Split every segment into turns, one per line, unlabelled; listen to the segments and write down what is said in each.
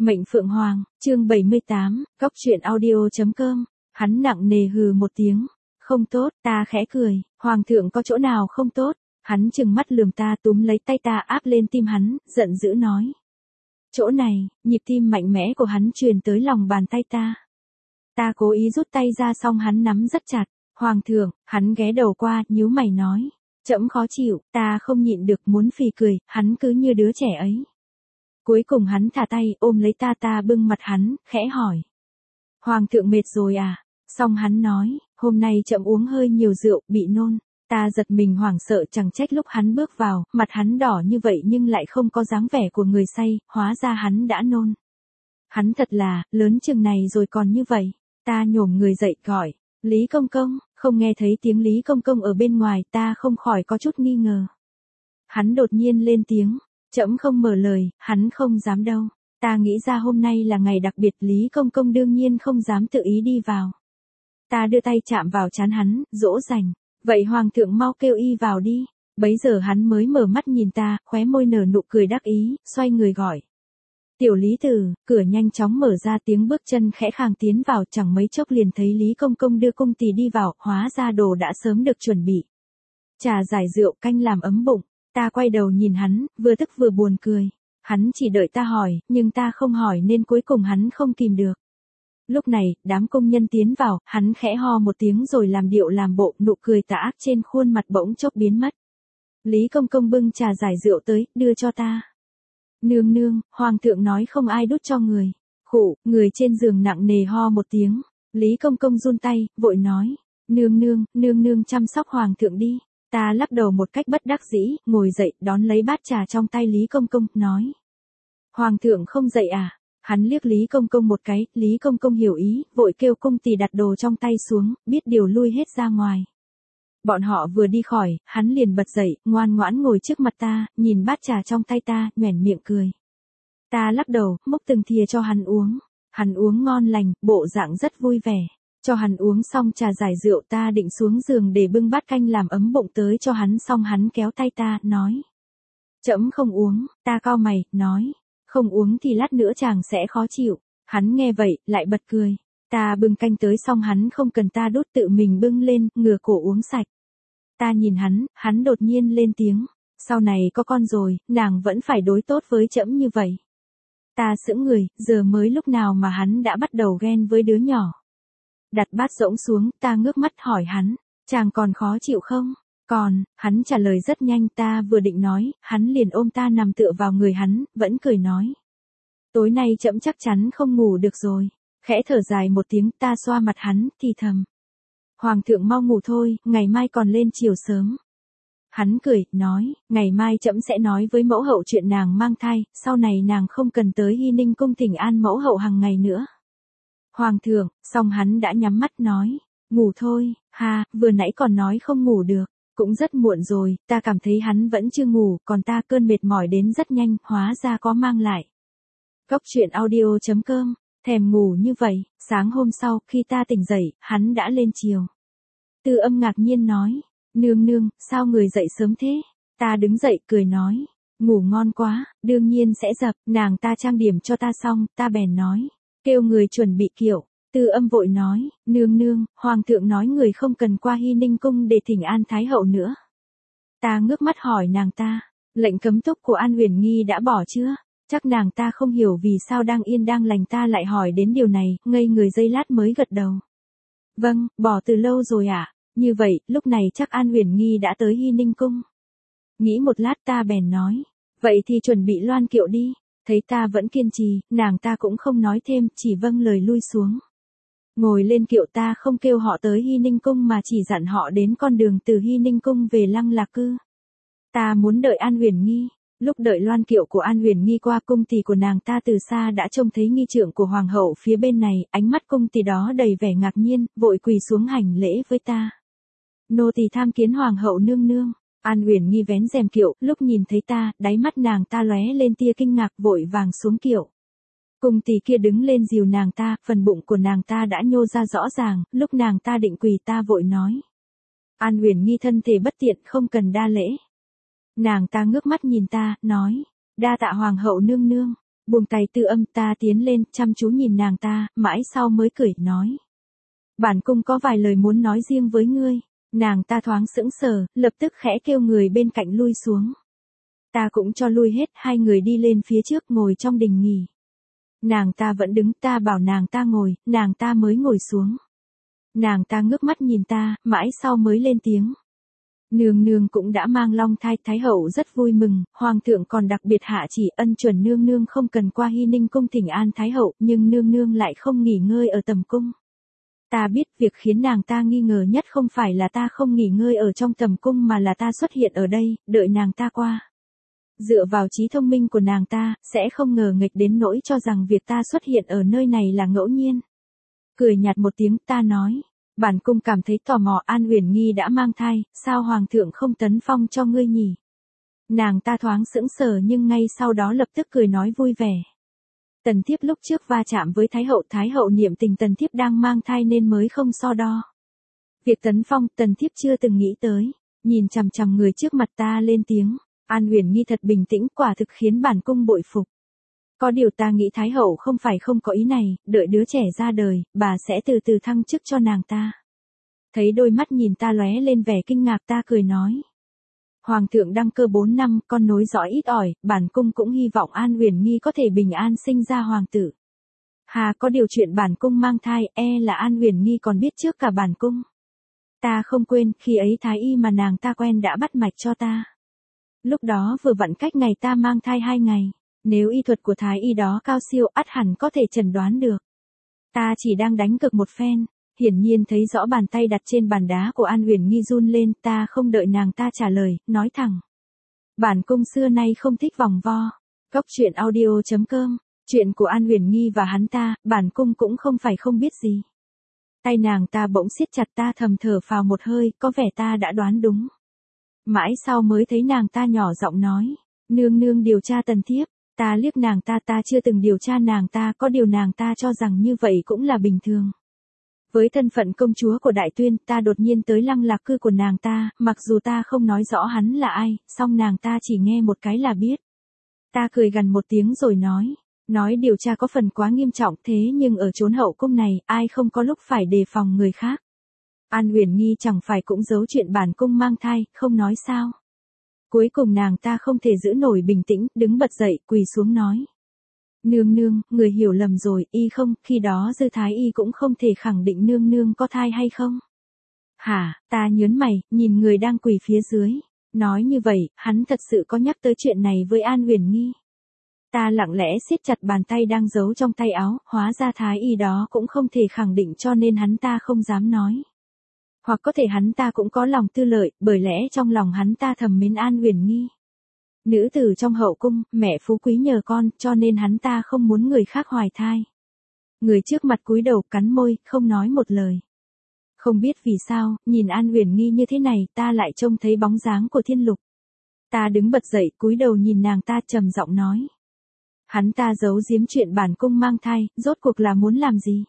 Mệnh Phượng Hoàng, chương 78, Góc truyện audio.com. Hắn nặng nề hừ một tiếng. Không tốt, ta khẽ cười. Hoàng thượng có chỗ nào không tốt? Hắn trừng mắt lườm ta, túm lấy tay ta áp lên tim hắn, giận dữ nói. Chỗ này, nhịp tim mạnh mẽ của hắn truyền tới lòng bàn tay ta. Ta cố ý rút tay ra, xong hắn nắm rất chặt. Hoàng thượng, hắn ghé đầu qua, nhíu mày nói. Trẫm khó chịu, ta không nhịn được muốn phì cười, hắn cứ như đứa trẻ ấy. Cuối cùng hắn thả tay, ôm lấy ta bưng mặt hắn, khẽ hỏi. Hoàng thượng mệt rồi à? Xong hắn nói, hôm nay trẫm uống hơi nhiều rượu, bị nôn. Ta giật mình hoảng sợ, chẳng trách lúc hắn bước vào, mặt hắn đỏ như vậy nhưng lại không có dáng vẻ của người say, hóa ra hắn đã nôn. Hắn thật là, lớn chừng này rồi còn như vậy. Ta nhổm người dậy gọi, Lý Công Công, không nghe thấy tiếng Lý Công Công ở bên ngoài, ta không khỏi có chút nghi ngờ. Hắn đột nhiên lên tiếng. Trẫm không mở lời, hắn không dám đâu. Ta nghĩ ra hôm nay là ngày đặc biệt, Lý Công Công đương nhiên không dám tự ý đi vào. Ta đưa tay chạm vào trán hắn, dỗ dành. Vậy Hoàng thượng mau kêu y vào đi. Bấy giờ hắn mới mở mắt nhìn ta, khóe môi nở nụ cười đắc ý, xoay người gọi. Tiểu Lý Tử, cửa nhanh chóng mở ra, tiếng bước chân khẽ khàng tiến vào, chẳng mấy chốc liền thấy Lý Công Công đưa cung tỳ đi vào, hóa ra đồ đã sớm được chuẩn bị. Trà giải rượu, canh làm ấm bụng. Ta quay đầu nhìn hắn, vừa tức vừa buồn cười. Hắn chỉ đợi ta hỏi, nhưng ta không hỏi nên cuối cùng hắn không kìm được. Lúc này, đám công nhân tiến vào, hắn khẽ ho một tiếng rồi làm điệu làm bộ, nụ cười tà ác trên khuôn mặt bỗng chốc biến mất. Lý Công Công bưng trà giải rượu tới, đưa cho ta. Nương nương, Hoàng thượng nói không ai đút cho người. Khụ, người trên giường nặng nề ho một tiếng. Lý Công Công run tay, vội nói. Nương nương chăm sóc Hoàng thượng đi. Ta lắc đầu một cách bất đắc dĩ, ngồi dậy, đón lấy bát trà trong tay Lý Công Công, nói. Hoàng thượng không dậy à? Hắn liếc Lý Công Công một cái, Lý Công Công hiểu ý, vội kêu cung tỳ đặt đồ trong tay xuống, biết điều lui hết ra ngoài. Bọn họ vừa đi khỏi, hắn liền bật dậy, ngoan ngoãn ngồi trước mặt ta, nhìn bát trà trong tay ta, nhoẻn miệng cười. Ta lắc đầu, múc từng thìa cho hắn uống. Hắn uống ngon lành, bộ dạng rất vui vẻ. Cho hắn uống xong trà giải rượu, ta định xuống giường để bưng bát canh làm ấm bụng tới cho hắn, xong hắn kéo tay ta, nói. Trẫm không uống. Ta cau mày, nói. Không uống thì lát nữa chàng sẽ khó chịu. Hắn nghe vậy, lại bật cười. Ta bưng canh tới xong hắn không cần ta đút, tự mình bưng lên, ngửa cổ uống sạch. Ta nhìn hắn đột nhiên lên tiếng. Sau này có con rồi, nàng vẫn phải đối tốt với trẫm như vậy. Ta sững người, giờ mới lúc nào mà hắn đã bắt đầu ghen với đứa nhỏ. Đặt bát rỗng xuống, ta ngước mắt hỏi hắn, chàng còn khó chịu không? Còn, hắn trả lời rất nhanh, ta vừa định nói, hắn liền ôm ta nằm tựa vào người hắn, vẫn cười nói. Tối nay trẫm chắc chắn không ngủ được rồi. Khẽ thở dài một tiếng, ta xoa mặt hắn, thì thầm. Hoàng thượng mau ngủ thôi, ngày mai còn lên chiều sớm. Hắn cười, nói, ngày mai trẫm sẽ nói với mẫu hậu chuyện nàng mang thai, sau này nàng không cần tới Hy Ninh cung thỉnh an mẫu hậu hàng ngày nữa. Hoàng thượng, xong hắn đã nhắm mắt nói, ngủ thôi, ha, vừa nãy còn nói không ngủ được, cũng rất muộn rồi, ta cảm thấy hắn vẫn chưa ngủ, còn ta cơn mệt mỏi đến rất nhanh, hóa ra có mang lại. Góc truyện audio.com, thèm ngủ như vậy, sáng hôm sau, khi ta tỉnh dậy, hắn đã lên chiều. Tư Âm ngạc nhiên nói, nương, sao người dậy sớm thế? Ta đứng dậy, cười nói, ngủ ngon quá, đương nhiên sẽ dập, nàng ta trang điểm cho ta xong, ta bèn nói. Kêu người chuẩn bị kiệu. Tư Âm vội nói, nương, Hoàng thượng nói người không cần qua Hy Ninh cung để thỉnh an Thái hậu nữa. Ta ngước mắt hỏi nàng ta, lệnh cấm túc của An Uyển Nghi đã bỏ chưa? Chắc nàng ta không hiểu vì sao đang yên đang lành ta lại hỏi đến điều này, ngây người giây lát mới gật đầu. Vâng, bỏ từ lâu rồi ạ. Như vậy, lúc này chắc An Uyển Nghi đã tới Hy Ninh cung. Nghĩ một lát ta bèn nói, vậy thì chuẩn bị loan kiệu đi. Thấy ta vẫn kiên trì, nàng ta cũng không nói thêm, chỉ vâng lời lui xuống. Ngồi lên kiệu, ta không kêu họ tới Hy Ninh cung mà chỉ dặn họ đến con đường từ Hy Ninh cung về Lăng Lạc Cư. Ta muốn đợi An Uyển Nghi. Lúc đợi loan kiệu của An Uyển Nghi qua, cung tỳ của nàng ta từ xa đã trông thấy nghi trượng của hoàng hậu phía bên này, ánh mắt cung tỳ đó đầy vẻ ngạc nhiên, vội quỳ xuống hành lễ với ta. Nô tỳ tham kiến hoàng hậu nương nương. An Uyển Nghi vén rèm kiệu, lúc nhìn thấy ta, đáy mắt nàng ta lóe lên tia kinh ngạc, vội vàng xuống kiệu. Cung tỳ kia đứng lên dìu nàng ta, phần bụng của nàng ta đã nhô ra rõ ràng, lúc nàng ta định quỳ ta vội nói. An Uyển Nghi thân thể bất tiện, không cần đa lễ. Nàng ta ngước mắt nhìn ta, nói, đa tạ hoàng hậu nương nương. Buông tay Tư Âm, ta tiến lên, chăm chú nhìn nàng ta, mãi sau mới cười, nói. Bản cung có vài lời muốn nói riêng với ngươi. Nàng ta thoáng sững sờ, lập tức khẽ kêu người bên cạnh lui xuống. Ta cũng cho lui hết, hai người đi lên phía trước ngồi trong đình nghỉ. Nàng ta vẫn đứng, ta bảo nàng ta ngồi, nàng ta mới ngồi xuống. Nàng ta ngước mắt nhìn ta, mãi sau mới lên tiếng. Nương nương cũng đã mang long thai, Thái hậu rất vui mừng, hoàng thượng còn đặc biệt hạ chỉ ân chuẩn nương nương không cần qua Hy Ninh cung thỉnh an Thái hậu, nhưng nương nương lại không nghỉ ngơi ở tầm cung. Ta biết việc khiến nàng ta nghi ngờ nhất không phải là ta không nghỉ ngơi ở trong tầm cung mà là ta xuất hiện ở đây, đợi nàng ta qua. Dựa vào trí thông minh của nàng ta, sẽ không ngờ nghịch đến nỗi cho rằng việc ta xuất hiện ở nơi này là ngẫu nhiên. Cười nhạt một tiếng, ta nói. Bản cung cảm thấy tò mò, An Uyển Nghi đã mang thai, sao hoàng thượng không tấn phong cho ngươi nhỉ? Nàng ta thoáng sững sờ nhưng ngay sau đó lập tức cười nói vui vẻ. Tần thiếp lúc trước va chạm với Thái hậu niệm tình tần thiếp đang mang thai nên mới không so đo. Việc tấn phong, tần thiếp chưa từng nghĩ tới. Nhìn chằm chằm người trước mặt ta lên tiếng. An Uyển Nghi thật bình tĩnh, quả thực khiến bản cung bội phục. Có điều ta nghĩ Thái hậu không phải không có ý này, đợi đứa trẻ ra đời, bà sẽ từ từ thăng chức cho nàng ta. Thấy đôi mắt nhìn ta lóe lên vẻ kinh ngạc, ta cười nói. Hoàng thượng đăng cơ 4 năm, con nối dõi ít ỏi, bản cung cũng hy vọng An Uyển Nghi có thể bình an sinh ra hoàng tử. Hà, có điều chuyện bản cung mang thai, là An Uyển Nghi còn biết trước cả bản cung. Ta không quên, khi ấy thái y mà nàng ta quen đã bắt mạch cho ta. Lúc đó vừa vặn cách ngày ta mang thai 2 ngày. Nếu y thuật của thái y đó cao siêu, ắt hẳn có thể chẩn đoán được. Ta chỉ đang đánh cược một phen, hiển nhiên thấy rõ bàn tay đặt trên bàn đá của An Uyển Nghi run lên, ta không đợi nàng ta trả lời, nói thẳng. Bản cung xưa nay không thích vòng vo. Cốc truyện audio.com, chuyện của An Uyển Nghi và hắn ta, bản cung cũng không phải không biết gì. Tay nàng ta bỗng siết chặt, ta thầm thở phào một hơi, có vẻ ta đã đoán đúng. Mãi sau mới thấy nàng ta nhỏ giọng nói, nương nương điều tra tần thiếp. Ta liếc nàng ta chưa từng điều tra nàng ta, có điều nàng ta cho rằng như vậy cũng là bình thường. Với thân phận công chúa của Đại Tuyên, ta đột nhiên tới Lăng Lạc cư của nàng ta, mặc dù ta không nói rõ hắn là ai, song nàng ta chỉ nghe một cái là biết. Ta cười gằn một tiếng rồi nói điều tra có phần quá nghiêm trọng, thế nhưng ở chốn hậu cung này, ai không có lúc phải đề phòng người khác. An Uyển Nghi chẳng phải cũng giấu chuyện bản cung mang thai, không nói sao. Cuối cùng nàng ta không thể giữ nổi bình tĩnh, đứng bật dậy, quỳ xuống nói. Nương nương, người hiểu lầm rồi, y không, khi đó Dư Thái y cũng không thể khẳng định nương nương có thai hay không. Hả, ta nhớn mày, nhìn người đang quỳ phía dưới. Nói như vậy, hắn thật sự có nhắc tới chuyện này với An Uyển Nghi. Ta lặng lẽ siết chặt bàn tay đang giấu trong tay áo, hóa ra Thái y đó cũng không thể khẳng định cho nên hắn ta không dám nói. Hoặc có thể hắn ta cũng có lòng tư lợi, bởi lẽ trong lòng hắn ta thầm mến An Uyển Nghi. Nữ tử trong hậu cung, mẹ phú quý nhờ con, cho nên hắn ta không muốn người khác hoài thai. Người trước mặt cúi đầu cắn môi, không nói một lời. Không biết vì sao, nhìn An Uyển Nghi như thế này, ta lại trông thấy bóng dáng của Thiên Lục. Ta đứng bật dậy, cúi đầu nhìn nàng ta trầm giọng nói. Hắn ta giấu giếm chuyện bản cung mang thai, rốt cuộc là muốn làm gì?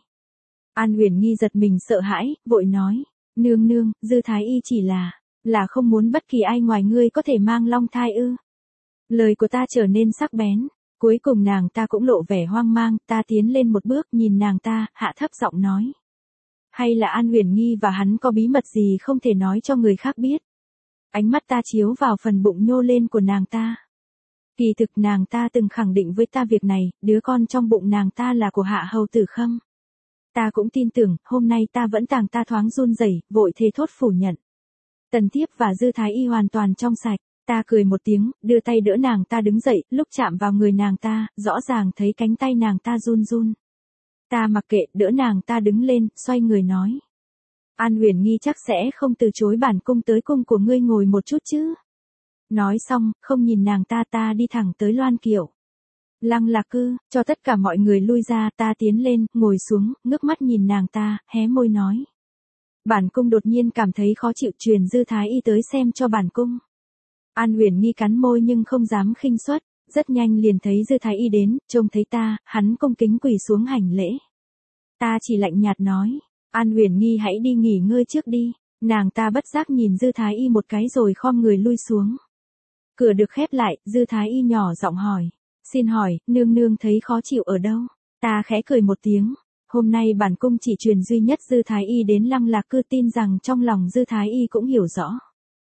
An Uyển Nghi giật mình sợ hãi, vội nói. Nương nương, Dư Thái y chỉ là không muốn bất kỳ ai ngoài ngươi có thể mang long thai ư? Lời của ta trở nên sắc bén, cuối cùng nàng ta cũng lộ vẻ hoang mang, ta tiến lên một bước nhìn nàng ta, hạ thấp giọng nói. Hay là An Uyển Nghi và hắn có bí mật gì không thể nói cho người khác biết? Ánh mắt ta chiếu vào phần bụng nhô lên của nàng ta. Kỳ thực nàng ta từng khẳng định với ta việc này, đứa con trong bụng nàng ta là của Hạ Hầu Tử Khâm. Ta cũng tin tưởng, hôm nay ta vẫn ta thoáng run rẩy, vội thề thốt phủ nhận. Tần thiếp và Dư Thái y hoàn toàn trong sạch. Ta cười một tiếng, đưa tay đỡ nàng ta đứng dậy, lúc chạm vào người nàng ta, rõ ràng thấy cánh tay nàng ta run run. Ta mặc kệ, đỡ nàng ta đứng lên, xoay người nói. An Uyển Nghi chắc sẽ không từ chối bản cung tới cung của ngươi ngồi một chút chứ. Nói xong, không nhìn nàng ta đi thẳng tới Loan Kiệu. Lăng Lạc cư, cho tất cả mọi người lui ra, ta tiến lên, ngồi xuống, ngước mắt nhìn nàng ta, hé môi nói. Bản cung đột nhiên cảm thấy khó chịu, truyền Dư Thái y tới xem cho bản cung. An Uyển Nghi cắn môi nhưng không dám khinh suất, rất nhanh liền thấy Dư Thái y đến, trông thấy ta, hắn cung kính quỳ xuống hành lễ. Ta chỉ lạnh nhạt nói, An Uyển Nghi hãy đi nghỉ ngơi trước đi. Nàng ta bất giác nhìn Dư Thái y một cái rồi khom người lui xuống. Cửa được khép lại, Dư Thái y nhỏ giọng hỏi. Xin hỏi, nương nương thấy khó chịu ở đâu? Ta khẽ cười một tiếng. Hôm nay bản cung chỉ truyền duy nhất Dư Thái Y đến Lăng Lạc Cư, tin rằng trong lòng Dư Thái Y cũng hiểu rõ.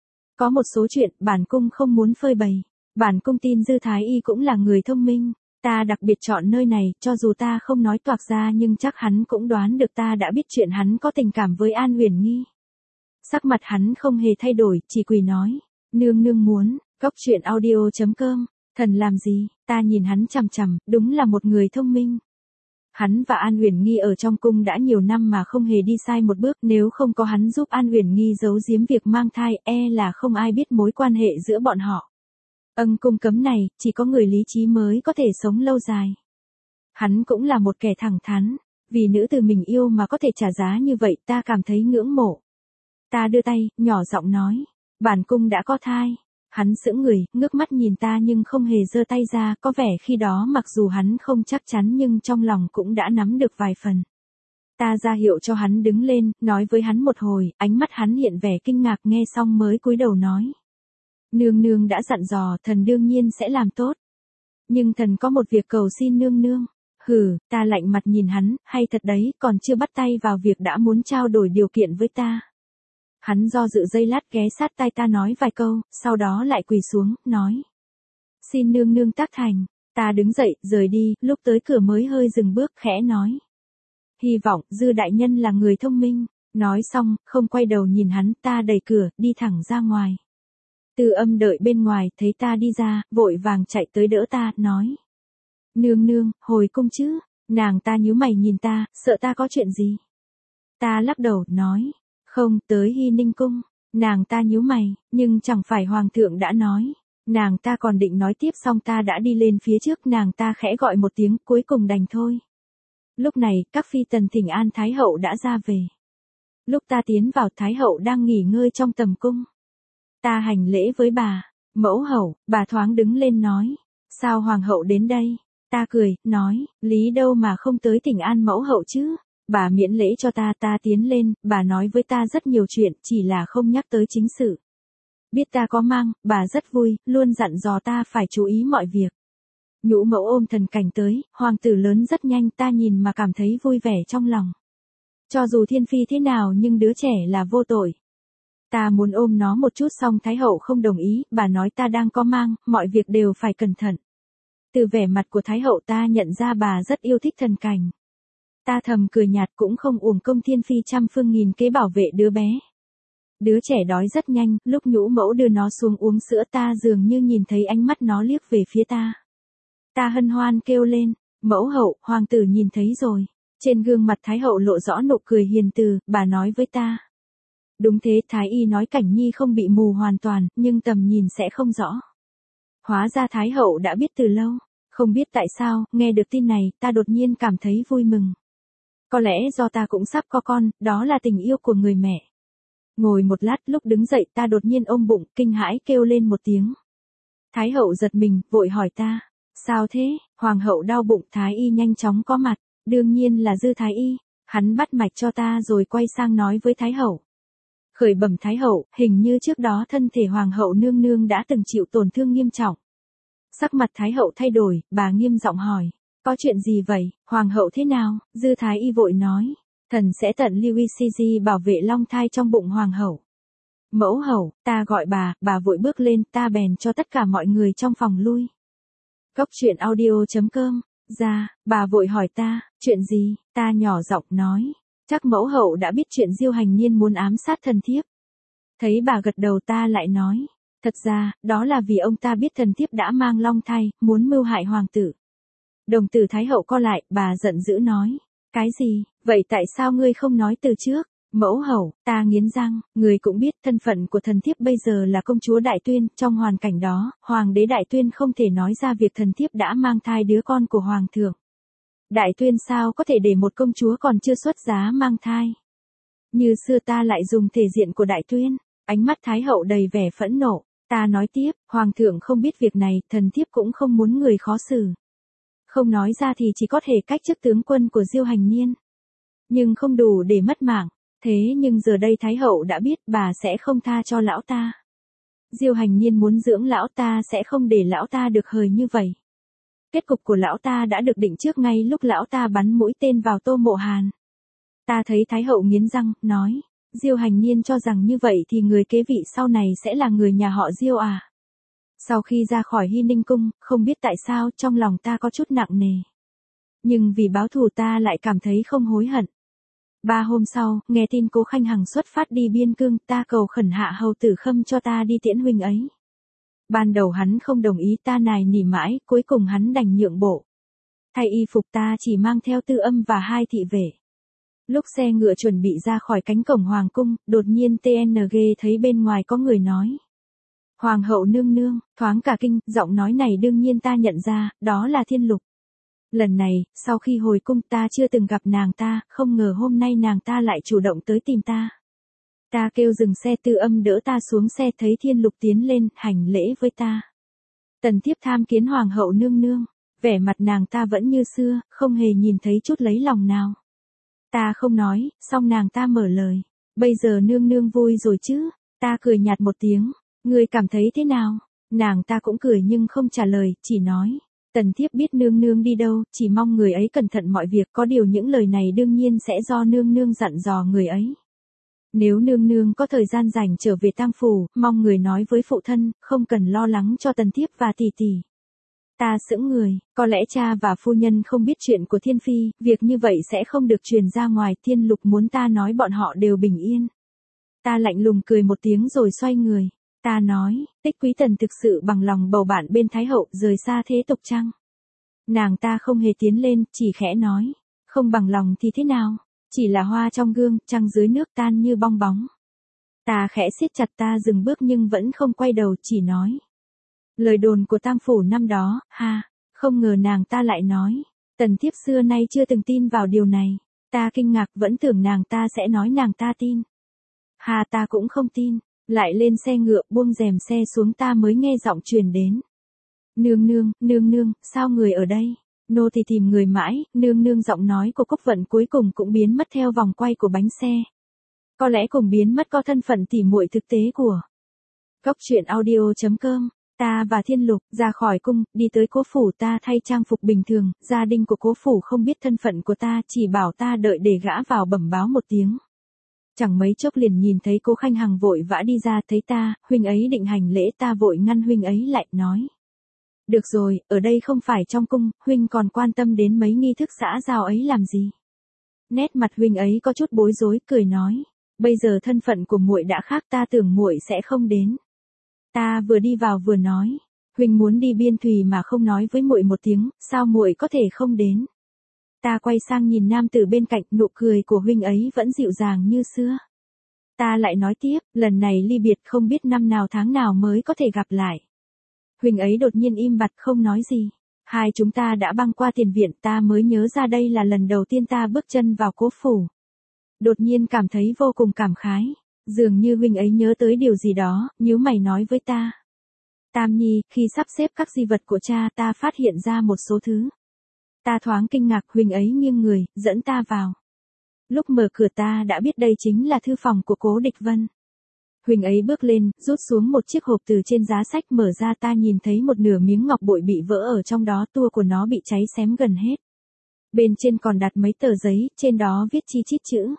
Có một số chuyện bản cung không muốn phơi bày. Bản cung tin Dư Thái Y cũng là người thông minh. Ta đặc biệt chọn nơi này, cho dù ta không nói toạc ra nhưng chắc hắn cũng đoán được ta đã biết chuyện hắn có tình cảm với An Uyển Nghi. Sắc mặt hắn không hề thay đổi, chỉ quỳ nói. Nương nương muốn, Cóc Truyện Audio.com, thần làm gì? Ta nhìn hắn chằm chằm, đúng là một người thông minh. Hắn và An Uyển Nghi ở trong cung đã nhiều năm mà không hề đi sai một bước, nếu không có hắn giúp An Uyển Nghi giấu giếm việc mang thai, là không ai biết mối quan hệ giữa bọn họ. Cung cấm này, chỉ có người lý trí mới có thể sống lâu dài. Hắn cũng là một kẻ thẳng thắn, vì nữ từ mình yêu mà có thể trả giá như vậy, ta cảm thấy ngưỡng mộ. Ta đưa tay, nhỏ giọng nói, bản cung đã có thai. Hắn sững người, ngước mắt nhìn ta nhưng không hề giơ tay ra, có vẻ khi đó mặc dù hắn không chắc chắn nhưng trong lòng cũng đã nắm được vài phần. Ta ra hiệu cho hắn đứng lên, nói với hắn một hồi, ánh mắt hắn hiện vẻ kinh ngạc, nghe xong mới cúi đầu nói. Nương nương đã dặn dò, thần đương nhiên sẽ làm tốt. Nhưng thần có một việc cầu xin nương nương. Hừ, ta lạnh mặt nhìn hắn, hay thật đấy, còn chưa bắt tay vào việc đã muốn trao đổi điều kiện với ta. Hắn do dự giây lát ghé sát tai ta nói vài câu, sau đó lại quỳ xuống, nói. Xin nương nương tác thành. Ta đứng dậy, rời đi, lúc tới cửa mới hơi dừng bước, khẽ nói. Hy vọng, Dư đại nhân là người thông minh. Nói xong, không quay đầu nhìn hắn, ta đẩy cửa, đi thẳng ra ngoài. Tư Âm đợi bên ngoài, thấy ta đi ra, vội vàng chạy tới đỡ ta, nói. Nương nương, hồi cung chứ? Nàng ta nhíu mày nhìn ta, sợ ta có chuyện gì? Ta lắc đầu, nói. Không, tới Hy Ninh cung. Nàng ta nhíu mày, nhưng chẳng phải hoàng thượng đã nói. Nàng ta còn định nói tiếp xong ta đã đi lên phía trước, nàng ta khẽ gọi một tiếng, cuối cùng đành thôi. Lúc này, các phi tần thỉnh an Thái hậu đã ra về. Lúc ta tiến vào, Thái hậu đang nghỉ ngơi trong tầm cung. Ta hành lễ với bà. Mẫu hậu, bà thoáng đứng lên nói. Sao hoàng hậu đến đây? Ta cười, nói, lý đâu mà không tới thỉnh an mẫu hậu chứ? Bà miễn lễ cho ta, ta tiến lên, bà nói với ta rất nhiều chuyện, chỉ là không nhắc tới chính sự. Biết ta có mang, bà rất vui, luôn dặn dò ta phải chú ý mọi việc. Nhũ mẫu ôm thần cảnh tới, hoàng tử lớn rất nhanh, ta nhìn mà cảm thấy vui vẻ trong lòng. Cho dù thiên phi thế nào nhưng đứa trẻ là vô tội. Ta muốn ôm nó một chút xong Thái hậu không đồng ý, bà nói ta đang có mang, mọi việc đều phải cẩn thận. Từ vẻ mặt của Thái hậu ta nhận ra bà rất yêu thích thần cảnh. Ta thầm cười nhạt, cũng không uổng công thiên phi trăm phương nghìn kế bảo vệ đứa bé. Đứa trẻ đói rất nhanh, lúc nhũ mẫu đưa nó xuống uống sữa ta dường như nhìn thấy ánh mắt nó liếc về phía ta. Ta hân hoan kêu lên, mẫu hậu, hoàng tử nhìn thấy rồi. Trên gương mặt Thái hậu lộ rõ nụ cười hiền từ, bà nói với ta. Đúng thế, Thái y nói Cảnh Nhi không bị mù hoàn toàn, nhưng tầm nhìn sẽ không rõ. Hóa ra Thái hậu đã biết từ lâu. Không biết tại sao, nghe được tin này, ta đột nhiên cảm thấy vui mừng. Có lẽ do ta cũng sắp có con, đó là tình yêu của người mẹ. Ngồi một lát, lúc đứng dậy ta đột nhiên ôm bụng, kinh hãi kêu lên một tiếng. Thái hậu giật mình, vội hỏi ta. Sao thế? Hoàng hậu đau bụng. Thái y nhanh chóng có mặt. Đương nhiên là Dư Thái y. Hắn bắt mạch cho ta rồi quay sang nói với Thái hậu. Khởi bẩm Thái hậu, hình như trước đó thân thể hoàng hậu nương nương đã từng chịu tổn thương nghiêm trọng. Sắc mặt Thái hậu thay đổi, bà nghiêm giọng hỏi. Có chuyện gì vậy? Hoàng hậu thế nào? Dư Thái y vội nói. Thần sẽ tận lưu ICG bảo vệ long thai trong bụng hoàng hậu. Mẫu hậu, ta gọi bà vội bước lên, ta bèn cho tất cả mọi người trong phòng lui. Cóc Truyện Audio.com, ra, bà vội hỏi ta, chuyện gì? Ta nhỏ giọng nói. Chắc mẫu hậu đã biết chuyện Diêu Hành Niên muốn ám sát thần thiếp. Thấy bà gật đầu ta lại nói. Thật ra, đó là vì ông ta biết thần thiếp đã mang long thai, muốn mưu hại hoàng tử. Đồng tử Thái hậu co lại, bà giận dữ nói. Cái gì? Vậy tại sao ngươi không nói từ trước? Mẫu hậu, ta nghiến răng, người cũng biết thân phận của thần thiếp bây giờ là công chúa Đại Tuyên, trong hoàn cảnh đó, hoàng đế Đại Tuyên không thể nói ra việc thần thiếp đã mang thai đứa con của hoàng thượng. Đại Tuyên sao có thể để một công chúa còn chưa xuất giá mang thai? Như xưa ta lại dùng thể diện của Đại Tuyên, ánh mắt Thái hậu đầy vẻ phẫn nộ, ta nói tiếp, hoàng thượng không biết việc này, thần thiếp cũng không muốn người khó xử. Không nói ra thì chỉ có thể cách chức tướng quân của Diêu Hành Niên. Nhưng không đủ để mất mạng. Thế nhưng giờ đây Thái hậu đã biết bà sẽ không tha cho lão ta. Diêu Hành Niên muốn dưỡng lão ta sẽ không để lão ta được hời như vậy. Kết cục của lão ta đã được định trước ngay lúc lão ta bắn mũi tên vào Tô Mộ Hàn. Ta thấy Thái hậu nghiến răng, nói, Diêu Hành Niên cho rằng như vậy thì người kế vị sau này sẽ là người nhà họ Diêu à. Sau khi ra khỏi Hy Ninh Cung, không biết tại sao trong lòng ta có chút nặng nề. Nhưng vì báo thù ta lại cảm thấy không hối hận. 3 hôm sau, nghe tin Cố Khanh Hằng xuất phát đi biên cương, ta cầu khẩn Hạ hầu Tử Khâm cho ta đi tiễn huynh ấy. Ban đầu hắn không đồng ý, ta nài nỉ mãi, cuối cùng hắn đành nhượng bộ. Thay y phục ta chỉ mang theo Tư Âm và 2 thị vệ. Lúc xe ngựa chuẩn bị ra khỏi cánh cổng hoàng cung, đột nhiên TNG thấy bên ngoài có người nói. Hoàng hậu nương nương, thoáng cả kinh, giọng nói này đương nhiên ta nhận ra, đó là Thiên Lục. Lần này, sau khi hồi cung ta chưa từng gặp nàng ta, không ngờ hôm nay nàng ta lại chủ động tới tìm ta. Ta kêu dừng xe, Tư Âm đỡ ta xuống xe, thấy Thiên Lục tiến lên, hành lễ với ta. Tần thiếp tham kiến hoàng hậu nương nương, vẻ mặt nàng ta vẫn như xưa, không hề nhìn thấy chút lấy lòng nào. Ta không nói, xong nàng ta mở lời. Bây giờ nương nương vui rồi chứ? Ta cười nhạt một tiếng. Ngươi cảm thấy thế nào? Nàng ta cũng cười nhưng không trả lời, chỉ nói. Tần thiếp biết nương nương đi đâu, chỉ mong người ấy cẩn thận mọi việc, có điều những lời này đương nhiên sẽ do nương nương dặn dò người ấy. Nếu nương nương có thời gian rảnh trở về Tang phủ, mong người nói với phụ thân, không cần lo lắng cho tần thiếp và tỷ tỷ. Ta sững người, có lẽ cha và phu nhân không biết chuyện của Thiên Phi, việc như vậy sẽ không được truyền ra ngoài, Thiên Lục muốn ta nói bọn họ đều bình yên. Ta lạnh lùng cười một tiếng rồi xoay người. Ta nói, Tích Quý Tần thực sự bằng lòng bầu bạn bên Thái hậu rời xa thế tục chăng? Nàng ta không hề tiến lên, chỉ khẽ nói, không bằng lòng thì thế nào? Chỉ là hoa trong gương, trăng dưới nước tan như bong bóng. Ta khẽ siết chặt, ta dừng bước nhưng vẫn không quay đầu, chỉ nói. Lời đồn của Tang phủ năm đó, ha, không ngờ nàng ta lại nói. Tần thiếp xưa nay chưa từng tin vào điều này. Ta kinh ngạc, vẫn tưởng nàng ta sẽ nói nàng ta tin. Ha, ta cũng không tin. Lại lên xe ngựa, buông rèm xe xuống, ta mới nghe giọng truyền đến. Nương nương, sao người ở đây? Nô thì tìm người mãi, nương giọng nói của Cúc Vận cuối cùng cũng biến mất theo vòng quay của bánh xe. Có lẽ cùng biến mất có thân phận tỉ muội thực tế của. Góc truyện audio.com. Ta và Thiên Lục ra khỏi cung, đi tới Cố phủ, ta thay trang phục bình thường, gia đình của Cố phủ không biết thân phận của ta, chỉ bảo ta đợi để gã vào bẩm báo một tiếng. Chẳng mấy chốc liền nhìn thấy Cố Khanh Hằng vội vã đi ra, thấy ta, huynh ấy định hành lễ, ta vội ngăn huynh ấy lại, nói. Được rồi, ở đây không phải trong cung, huynh còn quan tâm đến mấy nghi thức xã giao ấy làm gì? Nét mặt huynh ấy có chút bối rối, cười nói, bây giờ thân phận của muội đã khác, ta tưởng muội sẽ không đến. Ta vừa đi vào vừa nói, huynh muốn đi Biên Thùy mà không nói với muội một tiếng, sao muội có thể không đến? Ta quay sang nhìn nam tử bên cạnh, nụ cười của huynh ấy vẫn dịu dàng như xưa. Ta lại nói tiếp, lần này ly biệt không biết năm nào tháng nào mới có thể gặp lại. Huynh ấy đột nhiên im bặt không nói gì. Hai chúng ta đã băng qua tiền viện, ta mới nhớ ra đây là lần đầu tiên ta bước chân vào Cố phủ. Đột nhiên cảm thấy vô cùng cảm khái. Dường như huynh ấy nhớ tới điều gì đó, nhíu mày nói với ta. Tam Nhi, khi sắp xếp các di vật của cha ta phát hiện ra một số thứ. Ta thoáng kinh ngạc, huynh ấy nghiêng người, dẫn ta vào. Lúc mở cửa ta đã biết đây chính là thư phòng của Cố Địch Vân. Huynh ấy bước lên, rút xuống một chiếc hộp từ trên giá sách, mở ra, ta nhìn thấy một nửa miếng ngọc bội bị vỡ ở trong đó, tua của nó bị cháy xém gần hết. Bên trên còn đặt mấy tờ giấy, trên đó viết chi chít chữ.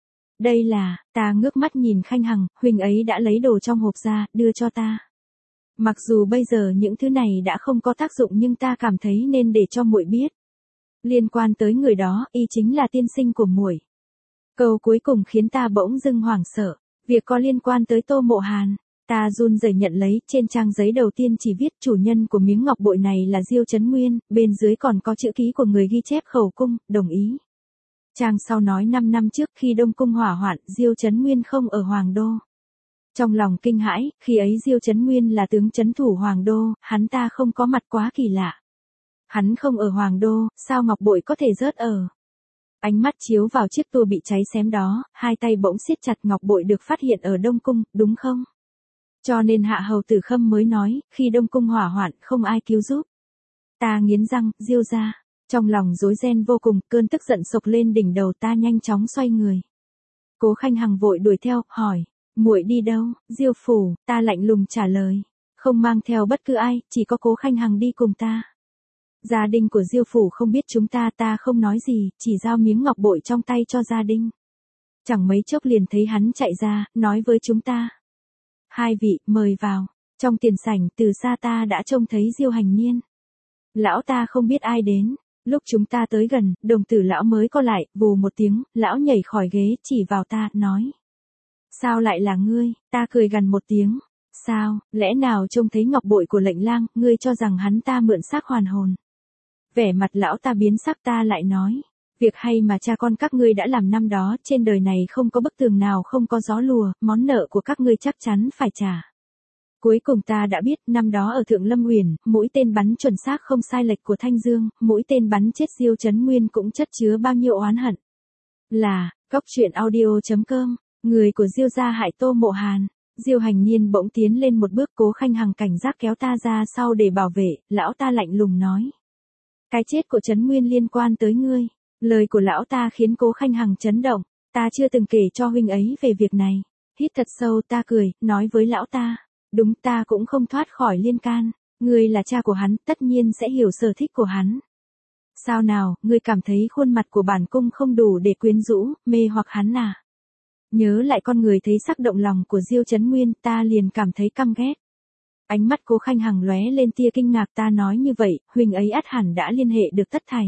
Đây là, ta ngước mắt nhìn Khanh Hằng, huynh ấy đã lấy đồ trong hộp ra, đưa cho ta. Mặc dù bây giờ những thứ này đã không có tác dụng nhưng ta cảm thấy nên để cho muội biết. Liên quan tới người đó, y chính là tiên sinh của muội. Câu cuối cùng khiến ta bỗng dưng hoảng sợ. Việc có liên quan tới Tô Mộ Hàn. Ta run rẩy nhận lấy, trên trang giấy đầu tiên chỉ viết chủ nhân của miếng ngọc bội này là Diêu Chấn Nguyên, bên dưới còn có chữ ký của người ghi chép khẩu cung, đồng ý. Trang sau nói 5 năm trước khi Đông Cung hỏa hoạn, Diêu Chấn Nguyên không ở Hoàng Đô. Trong lòng kinh hãi, khi ấy Diêu Chấn Nguyên là tướng trấn thủ Hoàng Đô, hắn ta không có mặt quá kỳ lạ. Hắn không ở Hoàng Đô, sao ngọc bội có thể rớt ở? Ánh mắt chiếu vào chiếc tua bị cháy xém đó, hai tay bỗng siết chặt, ngọc bội được phát hiện ở Đông Cung, đúng không? Cho nên Hạ hầu Tử Khâm mới nói, khi Đông Cung hỏa hoạn, không ai cứu giúp. Ta nghiến răng, Diêu gia. Trong lòng rối ren vô cùng, cơn tức giận sộc lên đỉnh đầu, ta nhanh chóng xoay người. Cố Khanh Hằng vội đuổi theo, hỏi, muội đi đâu? Diêu phủ, ta lạnh lùng trả lời, không mang theo bất cứ ai, chỉ có Cố Khanh Hằng đi cùng ta. Gia đình của Diêu phủ không biết chúng ta không nói gì, chỉ giao miếng ngọc bội trong tay cho gia đình. Chẳng mấy chốc liền thấy hắn chạy ra, nói với chúng ta. Hai vị, mời vào. Trong tiền sảnh, từ xa ta đã trông thấy Diêu Hành Niên. Lão ta không biết ai đến. Lúc chúng ta tới gần, đồng tử lão mới co lại, vù một tiếng, lão nhảy khỏi ghế, chỉ vào ta, nói. Sao lại là ngươi? Ta cười gằn một tiếng. Sao, lẽ nào trông thấy ngọc bội của lệnh lang, ngươi cho rằng hắn ta mượn xác hoàn hồn? Vẻ mặt lão ta biến sắc, ta lại nói. Việc hay mà cha con các ngươi đã làm năm đó, trên đời này không có bức tường nào không có gió lùa, món nợ của các ngươi chắc chắn phải trả. Cuối cùng ta đã biết, năm đó ở Thượng Lâm Uyển, mũi tên bắn chuẩn xác không sai lệch của Thanh Dương, mũi tên bắn chết Diêu Chấn Nguyên cũng chất chứa bao nhiêu oán hận. Là, coctruyện.audio.com, người của Diêu gia hại Tô Mộ Hàn. Diêu Hành Niên bỗng tiến lên một bước, Cố Khanh Hằng cảnh giác kéo ta ra sau để bảo vệ, lão ta lạnh lùng nói. Cái chết của Chấn Nguyên liên quan tới ngươi. Lời của lão ta khiến Cố Khanh Hằng chấn động, ta chưa từng kể cho huynh ấy về việc này. Hít thật sâu, ta cười, nói với lão ta. Đúng, ta cũng không thoát khỏi liên can. Ngươi là cha của hắn, tất nhiên sẽ hiểu sở thích của hắn. Sao nào, ngươi cảm thấy khuôn mặt của bản cung không đủ để quyến rũ, mê hoặc hắn à? Nhớ lại con người thấy sắc động lòng của Diêu Chấn Nguyên, ta liền cảm thấy căm ghét. Ánh mắt Cố Khanh Hằng lóe lên tia kinh ngạc, ta nói như vậy, huynh ấy ắt hẳn đã liên hệ được tất thảy.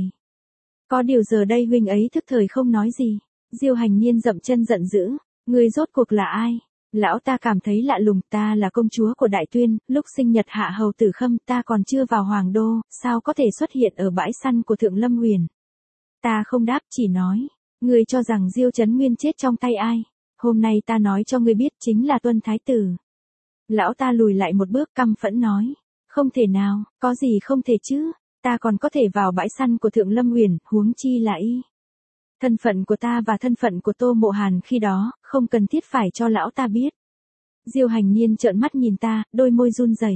Có điều giờ đây huynh ấy thức thời không nói gì. Diêu Hành Niên dậm chân giận dữ, ngươi rốt cuộc là ai? Lão ta cảm thấy lạ lùng, ta là công chúa của Đại Tuyên, lúc sinh nhật Hạ Hầu Tử Khâm ta còn chưa vào Hoàng Đô, sao có thể xuất hiện ở bãi săn của Thượng Lâm Uyển? Ta không đáp, chỉ nói, ngươi cho rằng Diêu Chấn Nguyên chết trong tay ai? Hôm nay ta nói cho ngươi biết, chính là Tuân Thái Tử. Lão ta lùi lại một bước, căm phẫn nói, không thể nào, có gì không thể chứ? Ta còn có thể vào bãi săn của Thượng Lâm Uyển, huống chi là y. Thân phận của ta và thân phận của Tô Mộ Hàn khi đó, không cần thiết phải cho lão ta biết. Diêu Hành Niên trợn mắt nhìn ta, đôi môi run rẩy.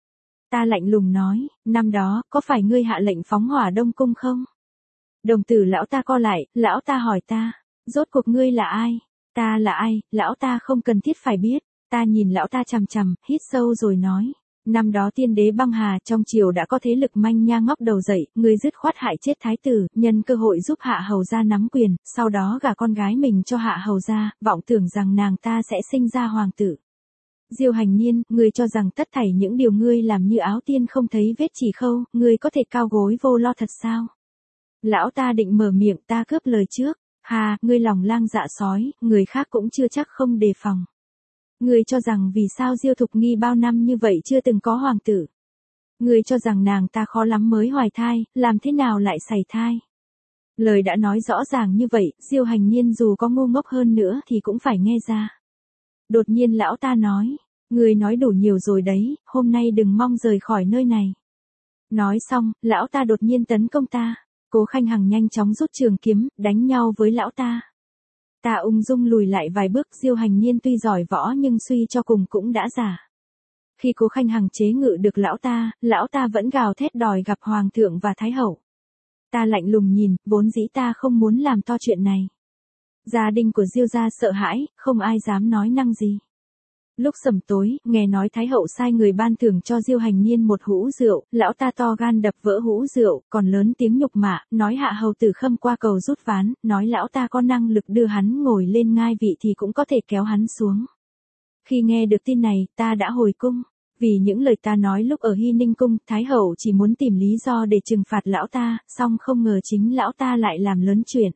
Ta lạnh lùng nói, năm đó, có phải ngươi hạ lệnh phóng hỏa Đông Cung không? Đồng tử lão ta co lại, lão ta hỏi ta, rốt cuộc ngươi là ai? Ta là ai, lão ta không cần thiết phải biết. Ta nhìn lão ta chằm chằm, hít sâu rồi nói. Năm đó tiên đế băng hà trong triều đã có thế lực manh nha ngóc đầu dậy, ngươi dứt khoát hại chết thái tử, nhân cơ hội giúp Hạ Hầu gia nắm quyền, sau đó gả con gái mình cho Hạ Hầu gia, vọng tưởng rằng nàng ta sẽ sinh ra hoàng tử. Diêu Hành Niên, ngươi cho rằng tất thảy những điều ngươi làm như áo tiên không thấy vết chỉ khâu, ngươi có thể cao gối vô lo thật sao? Lão ta định mở miệng, ta cướp lời trước. Hà, ngươi lòng lang dạ sói, người khác cũng chưa chắc không đề phòng. Ngươi cho rằng vì sao Diêu Thục Nghi bao năm như vậy chưa từng có hoàng tử? Ngươi cho rằng nàng ta khó lắm mới hoài thai, làm thế nào lại sảy thai? Lời đã nói rõ ràng như vậy, Diêu Hành Niên dù có ngu ngốc hơn nữa thì cũng phải nghe ra. Đột nhiên lão ta nói, ngươi nói đủ nhiều rồi đấy, hôm nay đừng mong rời khỏi nơi này. Nói xong, lão ta đột nhiên tấn công ta. Cố Khanh Hằng nhanh chóng rút trường kiếm, đánh nhau với lão ta. Ta ung dung lùi lại vài bước, Diêu Hành Niên tuy giỏi võ nhưng suy cho cùng cũng đã già. Khi Cố Khanh Hằng chế ngự được lão ta vẫn gào thét đòi gặp Hoàng thượng và Thái hậu. Ta lạnh lùng nhìn, vốn dĩ ta không muốn làm to chuyện này. Gia đình của Diêu gia sợ hãi, không ai dám nói năng gì. Lúc sẩm tối, nghe nói Thái hậu sai người ban thưởng cho Diêu Hành Niên một hũ rượu, lão ta to gan đập vỡ hũ rượu, còn lớn tiếng nhục mạ, nói Hạ Hầu Tử Khâm qua cầu rút ván, nói lão ta có năng lực đưa hắn ngồi lên ngai vị thì cũng có thể kéo hắn xuống. Khi nghe được tin này, ta đã hồi cung. Vì những lời ta nói lúc ở Hy Ninh cung, Thái hậu chỉ muốn tìm lý do để trừng phạt lão ta, song không ngờ chính lão ta lại làm lớn chuyện.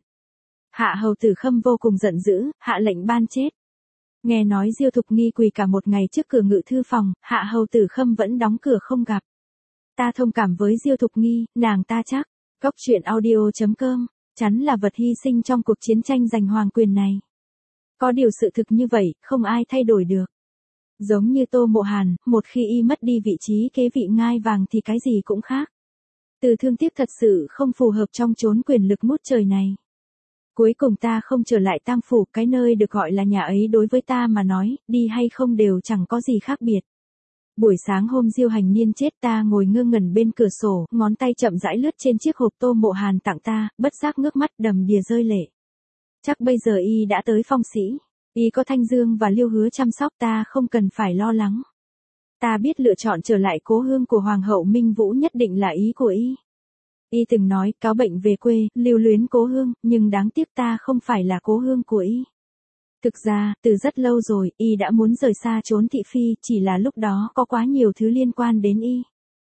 Hạ Hầu Tử Khâm vô cùng giận dữ, hạ lệnh ban chết. Nghe nói Diêu Thục Nghi quỳ cả một ngày trước cửa ngự thư phòng, Hạ Hầu Tử Khâm vẫn đóng cửa không gặp. Ta thông cảm với Diêu Thục Nghi, nàng ta chắc. Coctruyện.audio.com, chắn là vật hy sinh trong cuộc chiến tranh giành hoàng quyền này. Có điều sự thực như vậy, không ai thay đổi được. Giống như Tô Mộ Hàn, một khi y mất đi vị trí kế vị ngai vàng thì cái gì cũng khác. Từ thương tiếc thật sự không phù hợp trong chốn quyền lực ngút trời này. Cuối cùng ta không trở lại Tam Phủ, cái nơi được gọi là nhà ấy đối với ta mà nói, đi hay không đều chẳng có gì khác biệt. Buổi sáng hôm Diêu Hành Niên chết ta ngồi ngơ ngẩn bên cửa sổ, ngón tay chậm rãi lướt trên chiếc hộp Tô Mộ Hàn tặng ta, bất giác ngước mắt đầm đìa rơi lệ. Chắc bây giờ y đã tới Phong Sĩ, y có Thanh Dương và Liêu Hứa chăm sóc ta không cần phải lo lắng. Ta biết lựa chọn trở lại cố hương của Hoàng hậu Minh Vũ nhất định là ý của y. Y từng nói cáo bệnh về quê, lưu luyến cố hương, nhưng đáng tiếc ta không phải là cố hương của Y. Thực ra, từ rất lâu rồi, Y đã muốn rời xa trốn thị phi, chỉ là lúc đó có quá nhiều thứ liên quan đến Y.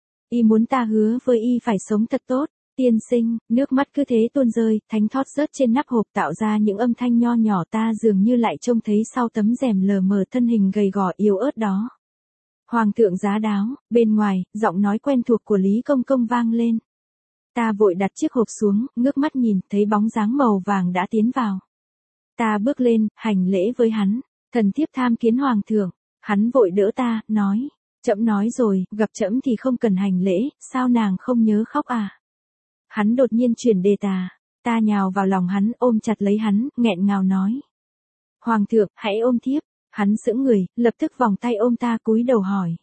Y muốn ta hứa với Y phải sống thật tốt. Tiên sinh, nước mắt cứ thế tuôn rơi, thánh thót rớt trên nắp hộp tạo ra những âm thanh nho nhỏ, ta dường như lại trông thấy sau tấm rèm lờ mờ thân hình gầy gò yếu ớt đó. Hoàng thượng giá đáo, bên ngoài, giọng nói quen thuộc của Lý Công Công vang lên. Ta vội đặt chiếc hộp xuống, ngước mắt nhìn, thấy bóng dáng màu vàng đã tiến vào. Ta bước lên, hành lễ với hắn, thần thiếp tham kiến hoàng thượng. Hắn vội đỡ ta, nói, trẫm nói rồi, gặp trẫm thì không cần hành lễ, sao nàng không nhớ khóc à? Hắn đột nhiên chuyển đề tài, ta nhào vào lòng hắn, ôm chặt lấy hắn, nghẹn ngào nói. Hoàng thượng, hãy ôm thiếp. Hắn sững người, lập tức vòng tay ôm ta, cúi đầu hỏi.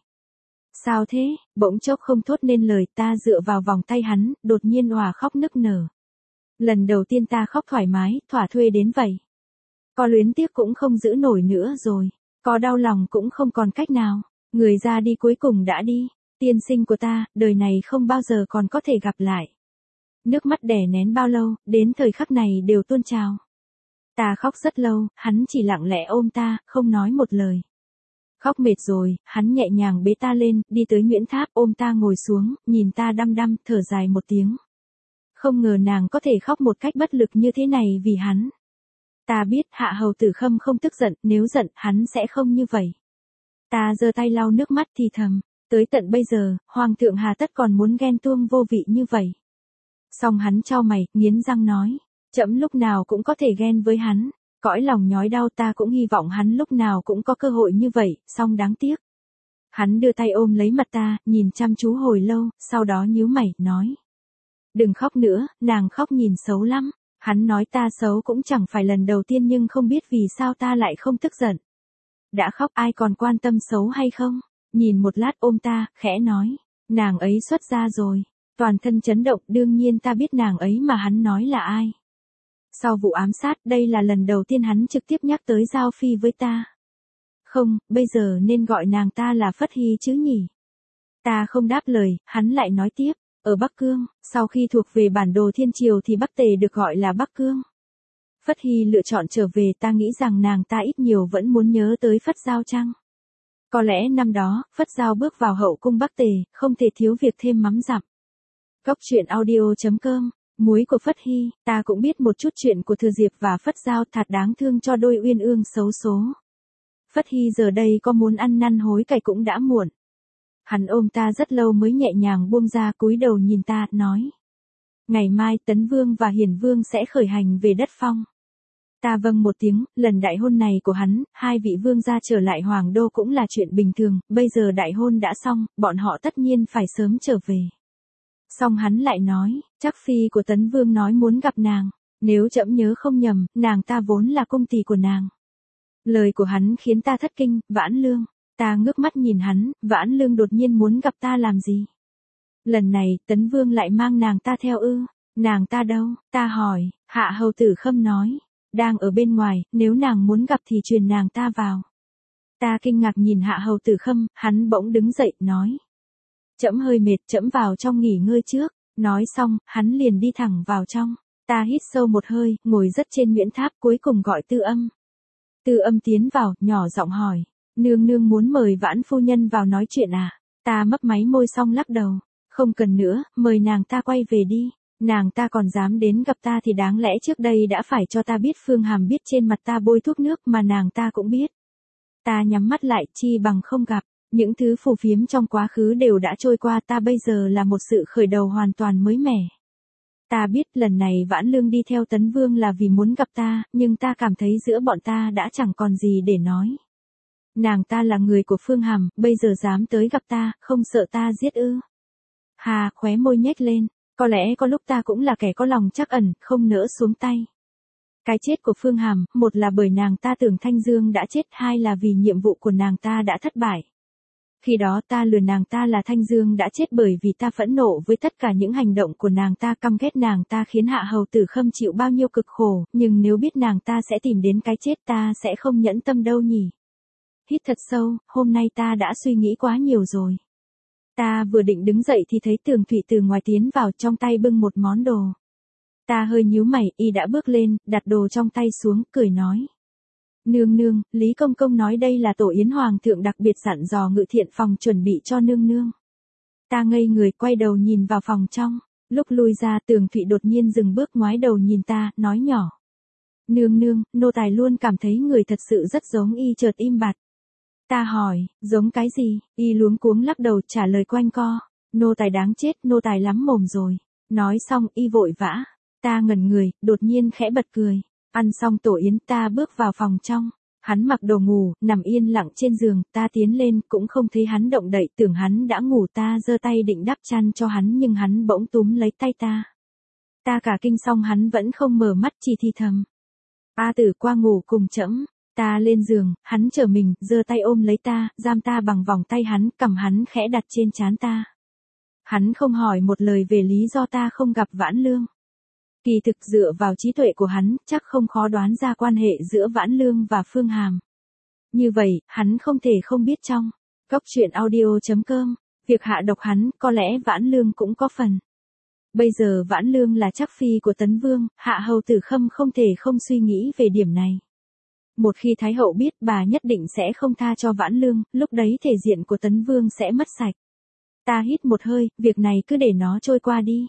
Sao thế? Bỗng chốc không thốt nên lời, ta dựa vào vòng tay hắn, đột nhiên òa khóc nức nở. Lần đầu tiên ta khóc thoải mái, thỏa thuê đến vậy. Có luyến tiếc cũng không giữ nổi nữa rồi. Có đau lòng cũng không còn cách nào. Người ra đi cuối cùng đã đi. Tiên sinh của ta, đời này không bao giờ còn có thể gặp lại. Nước mắt đè nén bao lâu, đến thời khắc này đều tuôn trào. Ta khóc rất lâu, hắn chỉ lặng lẽ ôm ta, không nói một lời. Khóc mệt rồi, hắn nhẹ nhàng bế ta lên, đi tới Nguyễn Tháp, ôm ta ngồi xuống, nhìn ta đăm đăm, thở dài một tiếng. Không ngờ nàng có thể khóc một cách bất lực như thế này vì hắn. Ta biết Hạ Hầu Tử Khâm không tức giận, nếu giận, hắn sẽ không như vậy. Ta giơ tay lau nước mắt thì thầm, tới tận bây giờ, Hoàng thượng hà tất còn muốn ghen tuông vô vị như vậy. Xong hắn chau mày, nghiến răng nói, trẫm lúc nào cũng có thể ghen với hắn. Cõi lòng nhói đau, ta cũng hy vọng hắn lúc nào cũng có cơ hội như vậy, song đáng tiếc. Hắn đưa tay ôm lấy mặt ta, nhìn chăm chú hồi lâu, sau đó nhíu mày, nói. Đừng khóc nữa, nàng khóc nhìn xấu lắm. Hắn nói ta xấu cũng chẳng phải lần đầu tiên, nhưng không biết vì sao ta lại không tức giận. Đã khóc ai còn quan tâm xấu hay không? Nhìn một lát ôm ta, khẽ nói. Nàng ấy xuất gia rồi. Toàn thân chấn động, đương nhiên ta biết nàng ấy mà hắn nói là ai. Sau vụ ám sát, đây là lần đầu tiên hắn trực tiếp nhắc tới Giao Phi với ta. Không, bây giờ nên gọi nàng ta là Phất Hy chứ nhỉ? Ta không đáp lời, hắn lại nói tiếp. Ở Bắc Cương, sau khi thuộc về bản đồ thiên triều thì Bắc Tề được gọi là Bắc Cương. Phất Hy lựa chọn trở về, ta nghĩ rằng nàng ta ít nhiều vẫn muốn nhớ tới Phất Giao chăng? Có lẽ năm đó, Phất Giao bước vào hậu cung Bắc Tề, không thể thiếu việc thêm mắm dặm. Góc truyện audio.com. Muối của Phất Hy, ta cũng biết một chút chuyện của Thừa Diệp và Phất Giao, thật đáng thương cho đôi uyên ương xấu số. Phất Hy giờ đây có muốn ăn năn hối cải cũng đã muộn. Hắn ôm ta rất lâu mới nhẹ nhàng buông ra, cúi đầu nhìn ta, nói. Ngày mai Tấn Vương và Hiền Vương sẽ khởi hành về đất Phong. Ta vâng một tiếng, lần đại hôn này của hắn, hai vị vương gia trở lại Hoàng Đô cũng là chuyện bình thường, bây giờ đại hôn đã xong, bọn họ tất nhiên phải sớm trở về. Xong hắn lại nói, chắc phi của Tấn Vương nói muốn gặp nàng, nếu trẫm nhớ không nhầm, nàng ta vốn là cung tỳ của nàng. Lời của hắn khiến ta thất kinh, Vãn Lương, ta ngước mắt nhìn hắn, Vãn Lương đột nhiên muốn gặp ta làm gì? Lần này, Tấn Vương lại mang nàng ta theo ư? Nàng ta đâu? Ta hỏi, Hạ Hầu Tử Khâm nói, đang ở bên ngoài, nếu nàng muốn gặp thì truyền nàng ta vào. Ta kinh ngạc nhìn Hạ Hầu Tử Khâm, hắn bỗng đứng dậy, nói. Trẫm hơi mệt, trẫm vào trong nghỉ ngơi trước. Nói xong, hắn liền đi thẳng vào trong. Ta hít sâu một hơi, ngồi rất trên Nguyễn Tháp, cuối cùng gọi Tư Âm. Tư Âm tiến vào, nhỏ giọng hỏi. Nương nương muốn mời Vãn phu nhân vào nói chuyện à? Ta mấp máy môi xong lắc đầu. Không cần nữa, mời nàng ta quay về đi. Nàng ta còn dám đến gặp ta thì đáng lẽ trước đây đã phải cho ta biết. Phương Hàm biết trên mặt ta bôi thuốc nước mà nàng ta cũng biết. Ta nhắm mắt lại, chi bằng không gặp. Những thứ phù phiếm trong quá khứ đều đã trôi qua, ta bây giờ là một sự khởi đầu hoàn toàn mới mẻ. Ta biết lần này Vãn Lương đi theo Tấn Vương là vì muốn gặp ta, nhưng ta cảm thấy giữa bọn ta đã chẳng còn gì để nói. Nàng ta là người của Phương Hàm, bây giờ dám tới gặp ta, không sợ ta giết ư? Hà, khóe môi nhếch lên, có lẽ có lúc ta cũng là kẻ có lòng trắc ẩn, không nỡ xuống tay. Cái chết của Phương Hàm, một là bởi nàng ta tưởng Thanh Dương đã chết, hai là vì nhiệm vụ của nàng ta đã thất bại. Khi đó ta lừa nàng ta là Thanh Dương đã chết bởi vì ta phẫn nộ với tất cả những hành động của nàng ta, căm ghét nàng ta khiến Hạ Hầu Tử Khâm chịu bao nhiêu cực khổ, nhưng nếu biết nàng ta sẽ tìm đến cái chết ta sẽ không nhẫn tâm đâu nhỉ. Hít thật sâu, hôm nay ta đã suy nghĩ quá nhiều rồi. Ta vừa định đứng dậy thì thấy Tường Thụy từ ngoài tiến vào trong tay bưng một món đồ. Ta hơi nhíu mày, y đã bước lên, đặt đồ trong tay xuống, cười nói. Nương nương, Lý Công Công nói đây là tổ yến hoàng thượng đặc biệt dặn dò Ngự Thiện phòng chuẩn bị cho nương nương. Ta ngây người quay đầu nhìn vào phòng trong, lúc lui ra Tường Thụy đột nhiên dừng bước ngoái đầu nhìn ta, nói nhỏ. Nương nương, nô tài luôn cảm thấy người thật sự rất giống y, chợt im bặt. Ta hỏi, giống cái gì, y luống cuống lắc đầu trả lời quanh co. Nô tài đáng chết, nô tài lắm mồm rồi. Nói xong y vội vã. Ta ngẩn người, đột nhiên khẽ bật cười. Ăn xong tổ yến ta bước vào phòng trong. Hắn mặc đồ ngủ, nằm yên lặng trên giường, ta tiến lên cũng không thấy hắn động đậy, tưởng hắn đã ngủ. Ta giơ tay định đắp chăn cho hắn nhưng hắn bỗng túm lấy tay ta. Ta cả kinh xong hắn vẫn không mở mắt, chỉ thì thầm. A Tử qua ngủ cùng trẫm. Ta lên giường, hắn trở mình, giơ tay ôm lấy ta, giam ta bằng vòng tay hắn, cầm hắn khẽ đặt trên trán ta. Hắn không hỏi một lời về lý do ta không gặp Vãn Lương. Kỳ thực dựa vào trí tuệ của hắn, chắc không khó đoán ra quan hệ giữa Vãn Lương và Phương Hàm. Như vậy, hắn không thể không biết trong Cốc truyện audio.com, việc hạ độc hắn, có lẽ Vãn Lương cũng có phần. Bây giờ Vãn Lương là chắc phi của Tấn Vương, Hạ Hầu Tử Khâm không thể không suy nghĩ về điểm này. Một khi Thái Hậu biết, bà nhất định sẽ không tha cho Vãn Lương, lúc đấy thể diện của Tấn Vương sẽ mất sạch. Ta hít một hơi, việc này cứ để nó trôi qua đi.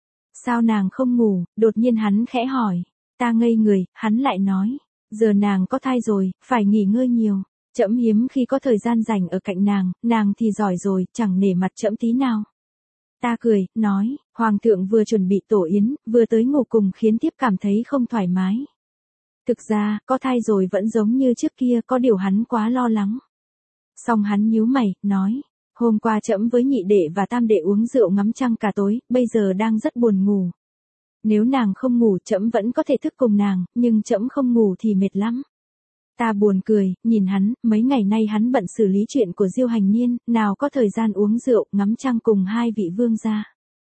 Sao nàng không ngủ, đột nhiên hắn khẽ hỏi. Ta ngây người, hắn lại nói. Giờ nàng có thai rồi, phải nghỉ ngơi nhiều. Trẫm hiếm khi có thời gian rảnh ở cạnh nàng thì giỏi rồi, chẳng nể mặt trẫm tí nào. Ta cười, nói, Hoàng thượng vừa chuẩn bị tổ yến, vừa tới ngủ cùng khiến thiếp cảm thấy không thoải mái. Thực ra, có thai rồi vẫn giống như trước kia, có điều hắn quá lo lắng. Xong hắn nhíu mày, nói, hôm qua trẫm với nhị đệ và tam đệ uống rượu ngắm trăng cả tối, bây giờ đang rất buồn ngủ. Nếu nàng không ngủ trẫm vẫn có thể thức cùng nàng, nhưng trẫm không ngủ thì mệt lắm. Ta buồn cười, nhìn hắn, mấy ngày nay hắn bận xử lý chuyện của Diêu Hành Niên, nào có thời gian uống rượu, ngắm trăng cùng hai vị vương gia.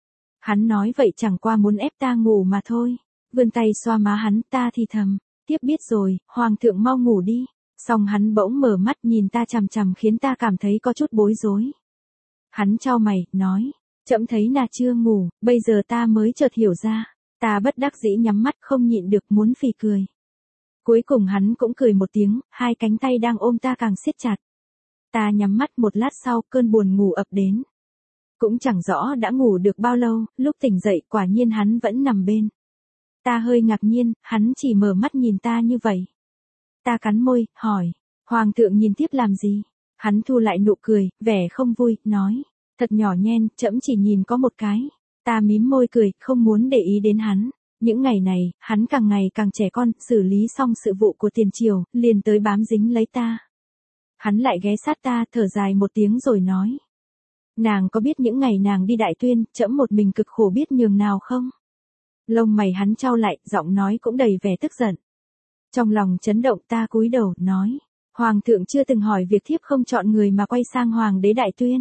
Hắn nói vậy chẳng qua muốn ép ta ngủ mà thôi. Vươn tay xoa má hắn, ta thì thầm. Tiếp biết rồi, Hoàng thượng mau ngủ đi. Xong hắn bỗng mở mắt nhìn ta chằm chằm khiến ta cảm thấy có chút bối rối. Hắn chau mày, nói, trẫm thấy là chưa ngủ, bây giờ ta mới chợt hiểu ra. Ta bất đắc dĩ nhắm mắt không nhịn được muốn phì cười. Cuối cùng hắn cũng cười một tiếng, hai cánh tay đang ôm ta càng siết chặt. Ta nhắm mắt một lát sau, cơn buồn ngủ ập đến. Cũng chẳng rõ đã ngủ được bao lâu, lúc tỉnh dậy quả nhiên hắn vẫn nằm bên. Ta hơi ngạc nhiên, hắn chỉ mở mắt nhìn ta như vậy. Ta cắn môi, hỏi, Hoàng thượng nhìn tiếp làm gì? Hắn thu lại nụ cười, vẻ không vui, nói, thật nhỏ nhen, trẫm chỉ nhìn có một cái. Ta mím môi cười, không muốn để ý đến hắn. Những ngày này, hắn càng ngày càng trẻ con, xử lý xong sự vụ của tiền triều, liền tới bám dính lấy ta. Hắn lại ghé sát ta, thở dài một tiếng rồi nói. Nàng có biết những ngày nàng đi Đại Tuyên, trẫm một mình cực khổ biết nhường nào không? Lông mày hắn chau lại, giọng nói cũng đầy vẻ tức giận. Trong lòng chấn động ta cúi đầu, nói. Hoàng thượng chưa từng hỏi việc thiếp không chọn người mà quay sang Hoàng đế Đại Tuyên.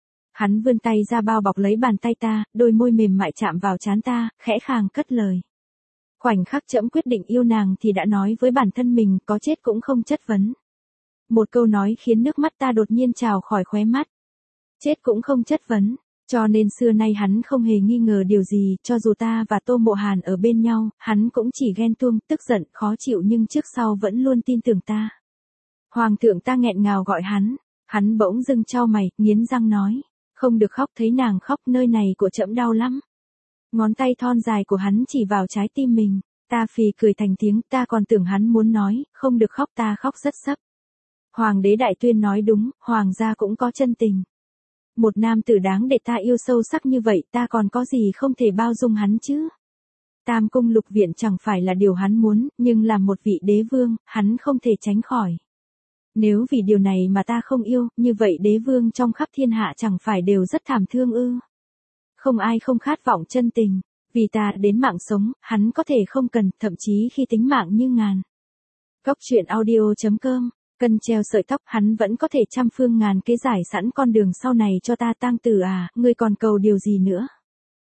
Hắn vươn tay ra bao bọc lấy bàn tay ta, đôi môi mềm mại chạm vào trán ta, khẽ khàng cất lời. Khoảnh khắc trẫm quyết định yêu nàng thì đã nói với bản thân mình có chết cũng không chất vấn. Một câu nói khiến nước mắt ta đột nhiên trào khỏi khóe mắt. Chết cũng không chất vấn, cho nên xưa nay hắn không hề nghi ngờ điều gì, cho dù ta và Tô Mộ Hàn ở bên nhau, hắn cũng chỉ ghen tuông, tức giận, khó chịu nhưng trước sau vẫn luôn tin tưởng ta. Hoàng thượng, ta nghẹn ngào gọi hắn bỗng dưng chau mày, nghiến răng nói, không được khóc, thấy nàng khóc nơi này của trẫm đau lắm. Ngón tay thon dài của hắn chỉ vào trái tim mình, ta phì cười thành tiếng, ta còn tưởng hắn muốn nói, không được khóc, ta khóc rất sấp. Hoàng đế Đại Tuyên nói đúng, hoàng gia cũng có chân tình. Một nam tử đáng để ta yêu sâu sắc như vậy, ta còn có gì không thể bao dung hắn chứ? Tam cung lục viện chẳng phải là điều hắn muốn, nhưng làm một vị đế vương, hắn không thể tránh khỏi. Nếu vì điều này mà ta không yêu, như vậy đế vương trong khắp thiên hạ chẳng phải đều rất thảm thương ư? Không ai không khát vọng chân tình, vì ta đến mạng sống, hắn có thể không cần, thậm chí khi tính mạng như ngàn. Cốc truyện audio.com, cân treo sợi tóc, hắn vẫn có thể trăm phương ngàn kế giải sẵn con đường sau này cho ta. Tang Tử à, ngươi còn cầu điều gì nữa?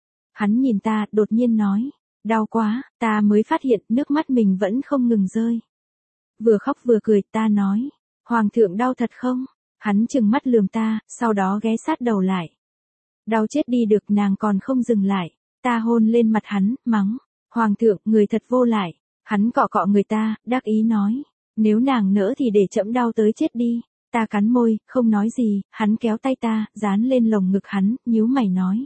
Hắn nhìn ta, đột nhiên nói, đau quá, ta mới phát hiện nước mắt mình vẫn không ngừng rơi. Vừa khóc vừa cười, ta nói, Hoàng thượng đau thật không? Hắn trừng mắt lườm ta, sau đó ghé sát đầu lại. Đau chết đi được, nàng còn không dừng lại. Ta hôn lên mặt hắn, mắng. Hoàng thượng, người thật vô lại. Hắn cọ cọ người ta, đắc ý nói. Nếu nàng nỡ thì để trẫm đau tới chết đi. Ta cắn môi, không nói gì, hắn kéo tay ta, dán lên lồng ngực hắn, nhíu mày nói.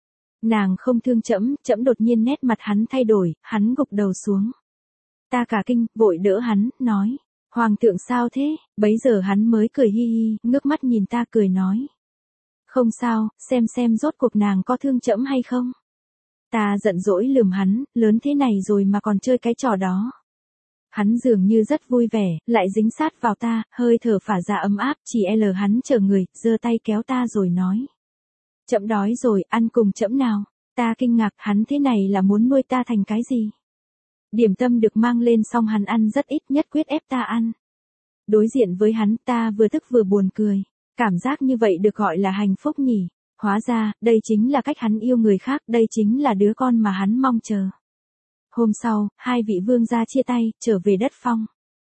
Nàng không thương trẫm. Trẫm đột nhiên nét mặt hắn thay đổi, hắn gục đầu xuống. Ta cả kinh, vội đỡ hắn, nói. Hoàng thượng sao thế? Bấy giờ hắn mới cười hi hi, ngước mắt nhìn ta cười nói. Không sao, xem rốt cuộc nàng có thương trẫm hay không? Ta giận dỗi lườm hắn, lớn thế này rồi mà còn chơi cái trò đó. Hắn dường như rất vui vẻ, lại dính sát vào ta, hơi thở phả ra ấm áp, chỉ hắn chở người, giơ tay kéo ta rồi nói. Trẫm đói rồi, ăn cùng trẫm nào. Ta kinh ngạc, hắn thế này là muốn nuôi ta thành cái gì? Điểm tâm được mang lên xong hắn ăn rất ít, nhất quyết ép ta ăn. Đối diện với hắn, ta vừa tức vừa buồn cười. Cảm giác như vậy được gọi là hạnh phúc nhỉ? Hóa ra, đây chính là cách hắn yêu người khác, đây chính là đứa con mà hắn mong chờ. Hôm sau, hai vị vương gia chia tay, trở về đất Phong.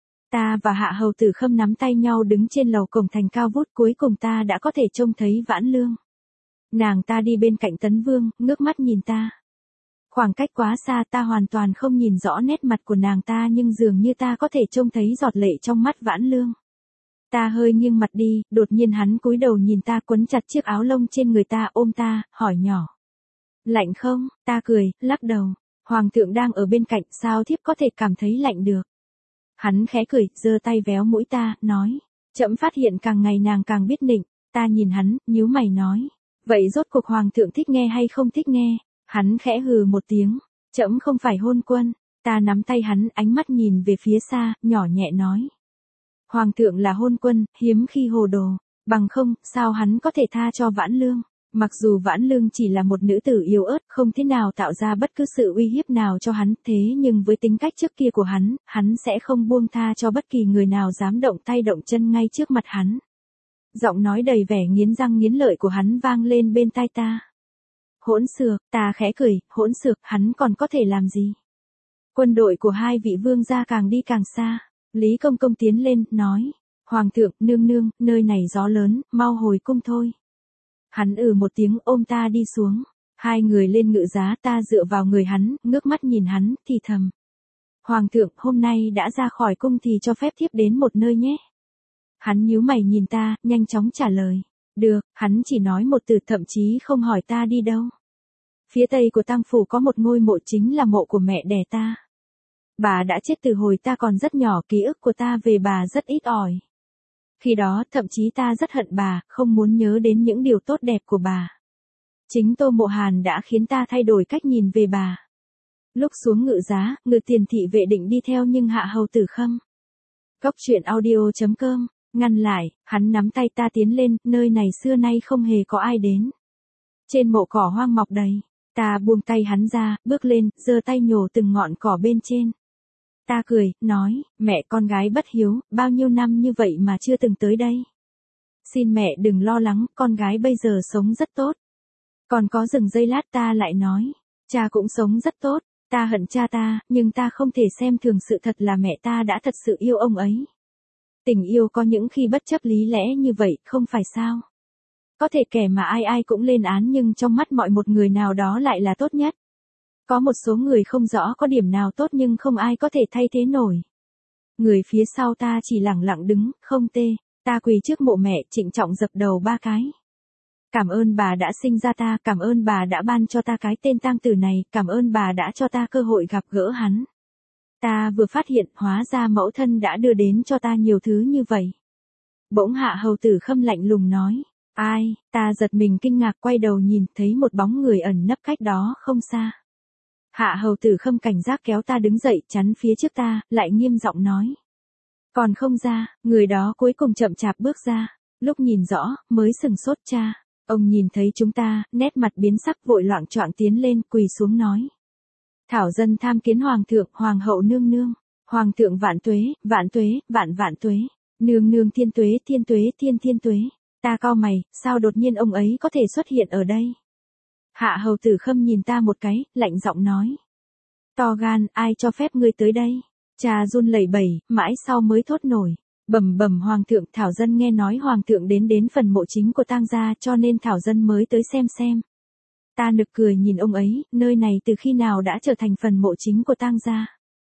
Ta và Hạ Hầu Tử Khâm nắm tay nhau đứng trên lầu cổng thành cao vút, cuối cùng ta đã có thể trông thấy Vãn Lương. Nàng ta đi bên cạnh Tấn Vương, ngước mắt nhìn ta. Khoảng cách quá xa, ta hoàn toàn không nhìn rõ nét mặt của nàng ta, nhưng dường như ta có thể trông thấy giọt lệ trong mắt Vãn Lương. Ta hơi nghiêng mặt đi, đột nhiên hắn cúi đầu nhìn ta, quấn chặt chiếc áo lông trên người ta, ôm ta, hỏi nhỏ. Lạnh không? Ta cười, lắc đầu. Hoàng thượng đang ở bên cạnh, sao thiếp có thể cảm thấy lạnh được? Hắn khẽ cười, giơ tay véo mũi ta, nói. Trẫm phát hiện càng ngày nàng càng biết nịnh. Ta nhìn hắn, nhíu mày nói. Vậy rốt cuộc hoàng thượng thích nghe hay không thích nghe? Hắn khẽ hừ một tiếng. Trẫm không phải hôn quân. Ta nắm tay hắn, ánh mắt nhìn về phía xa, nhỏ nhẹ nói. Hoàng thượng là hôn quân, hiếm khi hồ đồ. Bằng không, sao hắn có thể tha cho Vãn Lương? Mặc dù Vãn Lương chỉ là một nữ tử yếu ớt, không thế nào tạo ra bất cứ sự uy hiếp nào cho hắn, thế nhưng với tính cách trước kia của hắn sẽ không buông tha cho bất kỳ người nào dám động tay động chân ngay trước mặt hắn. Giọng nói đầy vẻ nghiến răng nghiến lợi của hắn vang lên bên tai ta. Hỗn xược, ta khẽ cười, hỗn xược, hắn còn có thể làm gì? Quân đội của hai vị vương gia càng đi càng xa. Lý Công Công tiến lên, nói. Hoàng thượng, nương nương, nơi này gió lớn, mau hồi cung thôi. Hắn một tiếng, ôm ta đi xuống. Hai người lên ngự giá, ta dựa vào người hắn, ngước mắt nhìn hắn, thì thầm. Hoàng thượng, hôm nay đã ra khỏi cung thì cho phép thiếp đến một nơi nhé. Hắn nhíu mày nhìn ta, nhanh chóng trả lời. Được, hắn chỉ nói một từ, thậm chí không hỏi ta đi đâu. Phía tây của Tang phủ có một ngôi mộ, chính là mộ của mẹ đẻ ta. Bà đã chết từ hồi ta còn rất nhỏ, ký ức của ta về bà rất ít ỏi. Khi đó, thậm chí ta rất hận bà, không muốn nhớ đến những điều tốt đẹp của bà. Chính Tô Mộ Hàn đã khiến ta thay đổi cách nhìn về bà. Lúc xuống ngự giá, Ngự Tiền thị vệ định đi theo nhưng Hạ Hầu Tử Khâm. Góc truyện audio.com, ngăn lại, hắn nắm tay ta tiến lên, nơi này xưa nay không hề có ai đến. Trên mộ cỏ hoang mọc đầy, ta buông tay hắn ra, bước lên, giơ tay nhổ từng ngọn cỏ bên trên. Ta cười, nói, mẹ con gái bất hiếu, bao nhiêu năm như vậy mà chưa từng tới đây. Xin mẹ đừng lo lắng, con gái bây giờ sống rất tốt. Còn có dừng giây lát ta lại nói, cha cũng sống rất tốt, ta hận cha ta, nhưng ta không thể xem thường sự thật là mẹ ta đã thật sự yêu ông ấy. Tình yêu có những khi bất chấp lý lẽ như vậy, không phải sao? Có thể kẻ mà ai ai cũng lên án nhưng trong mắt mọi một người nào đó lại là tốt nhất. Có một số người không rõ có điểm nào tốt nhưng không ai có thể thay thế nổi. Người phía sau ta chỉ lặng lặng đứng, không tê. Ta quỳ trước mộ mẹ, trịnh trọng dập đầu 3 cái. Cảm ơn bà đã sinh ra ta, cảm ơn bà đã ban cho ta cái tên tang tử này, cảm ơn bà đã cho ta cơ hội gặp gỡ hắn. Ta vừa phát hiện, hóa ra mẫu thân đã đưa đến cho ta nhiều thứ như vậy. Bỗng Hạ Hầu Tử Khâm lạnh lùng nói. Ai? Ta giật mình kinh ngạc quay đầu nhìn, thấy một bóng người ẩn nấp cách đó không xa. Hạ Hầu Tử Khâm cảnh giác kéo ta đứng dậy, chắn phía trước ta, lại nghiêm giọng nói. Còn không ra, người đó cuối cùng chậm chạp bước ra. Lúc nhìn rõ, mới sừng sốt cha. Ông nhìn thấy chúng ta, nét mặt biến sắc, vội loạng choạng tiến lên, quỳ xuống nói. Thảo dân tham kiến hoàng thượng, hoàng hậu nương nương. Hoàng thượng vạn tuế, vạn tuế, vạn vạn tuế. Nương nương thiên tuế, thiên tuế, thiên thiên tuế. Ta cau mày, sao đột nhiên ông ấy có thể xuất hiện ở đây? Hạ Hầu Tử Khâm nhìn ta một cái, lạnh giọng nói. To gan, ai cho phép ngươi tới đây? Cha run lẩy bẩy, mãi sau mới thốt nổi. Bẩm bẩm hoàng thượng, Thảo dân nghe nói hoàng thượng đến phần mộ chính của tang gia cho nên Thảo dân mới tới xem. Ta nực cười nhìn ông ấy, nơi này từ khi nào đã trở thành phần mộ chính của tang gia.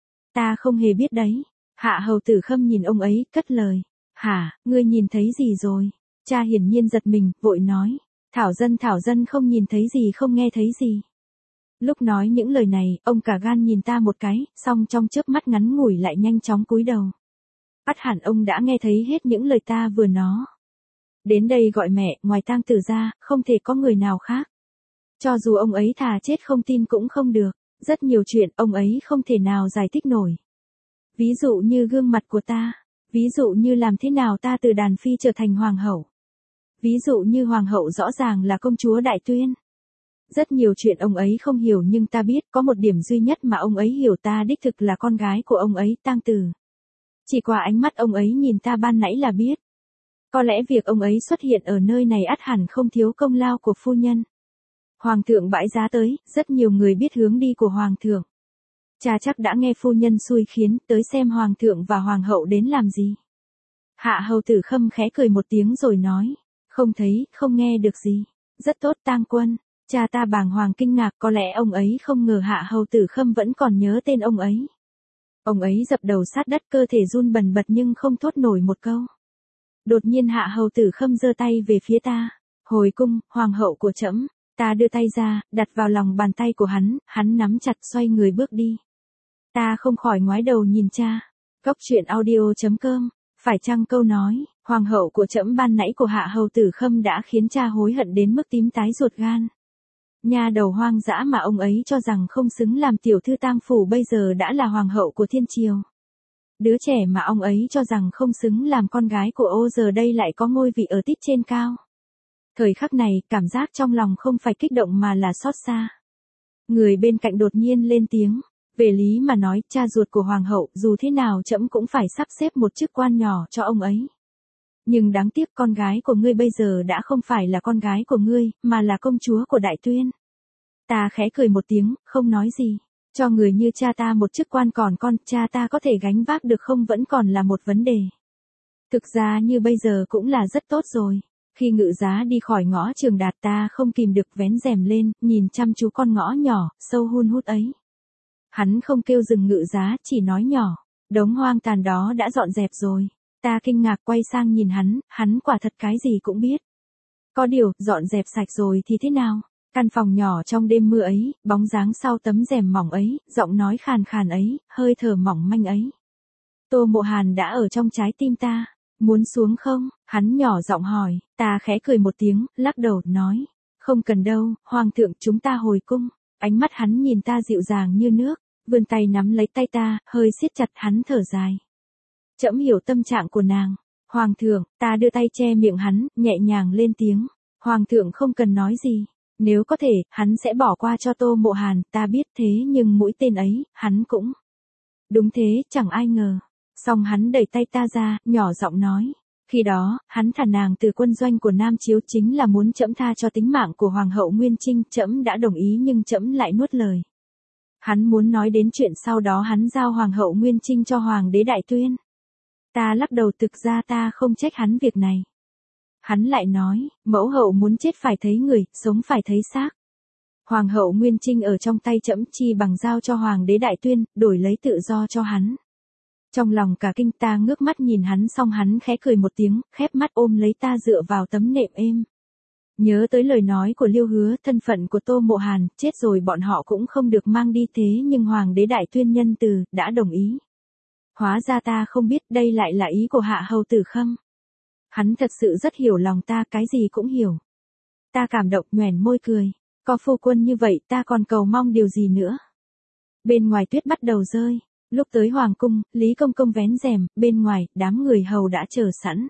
Ta không hề biết đấy. Hạ hầu tử Khâm nhìn ông ấy, cất lời. Hả, ngươi nhìn thấy gì rồi? Cha hiển nhiên giật mình, vội nói. Thảo dân không nhìn thấy gì, không nghe thấy gì. Lúc nói những lời này, ông cả gan nhìn ta một cái, xong trong chớp mắt ngắn ngủi lại nhanh chóng cúi đầu. Ắt hẳn ông đã nghe thấy hết những lời ta vừa nói. Đến đây gọi mẹ, ngoài tang tử ra, không thể có người nào khác. Cho dù ông ấy thà chết không tin cũng không được. Rất nhiều chuyện ông ấy không thể nào giải thích nổi. Ví dụ như gương mặt của ta. Ví dụ như làm thế nào ta từ đàn phi trở thành hoàng hậu. Ví dụ như hoàng hậu rõ ràng là công chúa Đại Tuyên. Rất nhiều chuyện ông ấy không hiểu nhưng ta biết có một điểm duy nhất mà ông ấy hiểu, ta đích thực là con gái của ông ấy, Tang Tử. Chỉ qua ánh mắt ông ấy nhìn ta ban nãy là biết. Có lẽ việc ông ấy xuất hiện ở nơi này ắt hẳn không thiếu công lao của phu nhân. Hoàng thượng bãi giá tới, rất nhiều người biết hướng đi của hoàng thượng. Cha chắc đã nghe phu nhân xui khiến tới xem hoàng thượng và hoàng hậu đến làm gì. Hạ hầu tử Khâm khẽ cười một tiếng rồi nói. Không thấy, không nghe được gì. Rất tốt Tang quân. Cha ta bàng hoàng kinh ngạc, có lẽ ông ấy không ngờ Hạ hầu tử Khâm vẫn còn nhớ tên ông ấy. Ông ấy dập đầu sát đất, cơ thể run bần bật nhưng không thốt nổi một câu. Đột nhiên Hạ hầu tử Khâm giơ tay về phía ta. Hồi cung, hoàng hậu của trẫm. Ta đưa tay ra, đặt vào lòng bàn tay của hắn nắm chặt xoay người bước đi. Ta không khỏi ngoái đầu nhìn cha. Góc truyện audio.com. Phải chăng câu nói, hoàng hậu của trẫm ban nãy của Hạ hầu tử Khâm đã khiến cha hối hận đến mức tím tái ruột gan. Nha đầu hoang dã mà ông ấy cho rằng không xứng làm tiểu thư tang phủ bây giờ đã là hoàng hậu của thiên triều. Đứa trẻ mà ông ấy cho rằng không xứng làm con gái của ô giờ đây lại có ngôi vị ở tít trên cao. Thời khắc này, cảm giác trong lòng không phải kích động mà là xót xa. Người bên cạnh đột nhiên lên tiếng. Về lý mà nói, cha ruột của hoàng hậu, dù thế nào trẫm cũng phải sắp xếp một chức quan nhỏ cho ông ấy. Nhưng đáng tiếc con gái của ngươi bây giờ đã không phải là con gái của ngươi, mà là công chúa của Đại Tuyên. Ta khẽ cười một tiếng, không nói gì. Cho người như cha ta một chức quan còn con, cha ta có thể gánh vác được không vẫn còn là một vấn đề. Thực ra như bây giờ cũng là rất tốt rồi. Khi Ngự Giá đi khỏi ngõ Trường Đạt, ta không kìm được vén rèm lên, nhìn chăm chú con ngõ nhỏ, sâu hun hút ấy. Hắn không kêu dừng Ngự Giá, chỉ nói nhỏ, đống hoang tàn đó đã dọn dẹp rồi. Ta kinh ngạc quay sang nhìn hắn quả thật cái gì cũng biết. Có điều, dọn dẹp sạch rồi thì thế nào? Căn phòng nhỏ trong đêm mưa ấy, bóng dáng sau tấm rèm mỏng ấy, giọng nói khàn khàn ấy, hơi thở mỏng manh ấy. Tô Mộ Hàn đã ở trong trái tim ta. Muốn xuống không? Hắn nhỏ giọng hỏi, ta khẽ cười một tiếng, lắc đầu, nói. Không cần đâu, hoàng thượng, chúng ta hồi cung. Ánh mắt hắn nhìn ta dịu dàng như nước, vươn tay nắm lấy tay ta, hơi siết chặt. Hắn thở dài. Trẫm hiểu tâm trạng của nàng. Hoàng thượng, ta đưa tay che miệng hắn, nhẹ nhàng lên tiếng. Hoàng thượng không cần nói gì. Nếu có thể, hắn sẽ bỏ qua cho Tô Mộ Hàn, ta biết thế nhưng mũi tên ấy, hắn cũng. Đúng thế, chẳng ai ngờ. Xong hắn đẩy tay ta ra, nhỏ giọng nói. Khi đó, hắn thả nàng từ quân doanh của Nam Chiếu chính là muốn trẫm tha cho tính mạng của Hoàng hậu Nguyên Trinh, trẫm đã đồng ý nhưng trẫm lại nuốt lời. Hắn muốn nói đến chuyện sau đó hắn giao Hoàng hậu Nguyên Trinh cho Hoàng đế Đại Tuyên. Ta lắc đầu, thực ra ta không trách hắn việc này. Hắn lại nói, mẫu hậu muốn chết phải thấy người, sống phải thấy xác. Hoàng hậu Nguyên Trinh ở trong tay trẫm, chi bằng giao cho Hoàng đế Đại Tuyên, đổi lấy tự do cho hắn. Trong lòng cả kinh, ta ngước mắt nhìn hắn, xong hắn khẽ cười một tiếng, khép mắt ôm lấy ta dựa vào tấm nệm êm. Nhớ tới lời nói của Liêu Hứa, thân phận của Tô Mộ Hàn, chết rồi bọn họ cũng không được mang đi, thế nhưng Hoàng đế Đại Tuyên nhân từ, đã đồng ý. Hóa ra ta không biết đây lại là ý của Hạ hầu tử Khâm. Hắn thật sự rất hiểu lòng ta, cái gì cũng hiểu. Ta cảm động, nhoẻn môi cười. Có phu quân như vậy ta còn cầu mong điều gì nữa. Bên ngoài tuyết bắt đầu rơi. Lúc tới hoàng cung, Lý Công Công vén rèm, bên ngoài, đám người hầu đã chờ sẵn.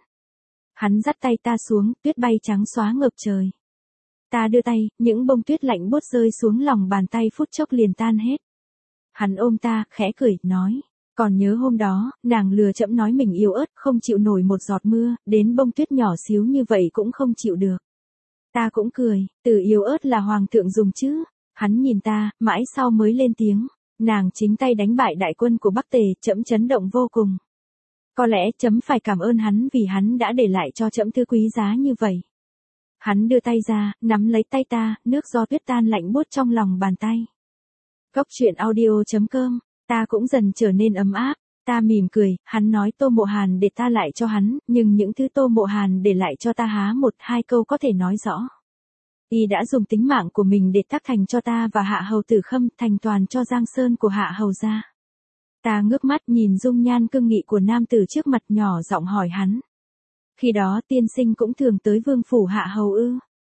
Hắn dắt tay ta xuống, tuyết bay trắng xóa ngập trời. Ta đưa tay, những bông tuyết lạnh buốt rơi xuống lòng bàn tay, phút chốc liền tan hết. Hắn ôm ta, khẽ cười, nói. Còn nhớ hôm đó, nàng lừa trẫm nói mình yếu ớt, không chịu nổi một giọt mưa, đến bông tuyết nhỏ xíu như vậy cũng không chịu được. Ta cũng cười, từ yếu ớt là hoàng thượng dùng chứ. Hắn nhìn ta, mãi sau mới lên tiếng. Nàng chính tay đánh bại đại quân của Bắc Tề, trẫm chấn động vô cùng. Có lẽ chấm phải cảm ơn hắn vì hắn đã để lại cho chấm thứ quý giá như vậy. Hắn đưa tay ra, nắm lấy tay ta, nước gió tuyết tan lạnh buốt trong lòng bàn tay. Góc truyện audio.com, ta cũng dần trở nên ấm áp. Ta mỉm cười, hắn nói Tô Mộ Hàn để ta lại cho hắn, nhưng những thứ Tô Mộ Hàn để lại cho ta há một hai câu có thể nói rõ. Y đã dùng tính mạng của mình để tác thành cho ta và Hạ Hầu Tử Khâm, thành toàn cho Giang Sơn của Hạ Hầu gia. Ta ngước mắt nhìn dung nhan cương nghị của nam tử trước mặt, nhỏ giọng hỏi hắn. Khi đó tiên sinh cũng thường tới vương phủ Hạ Hầu ư?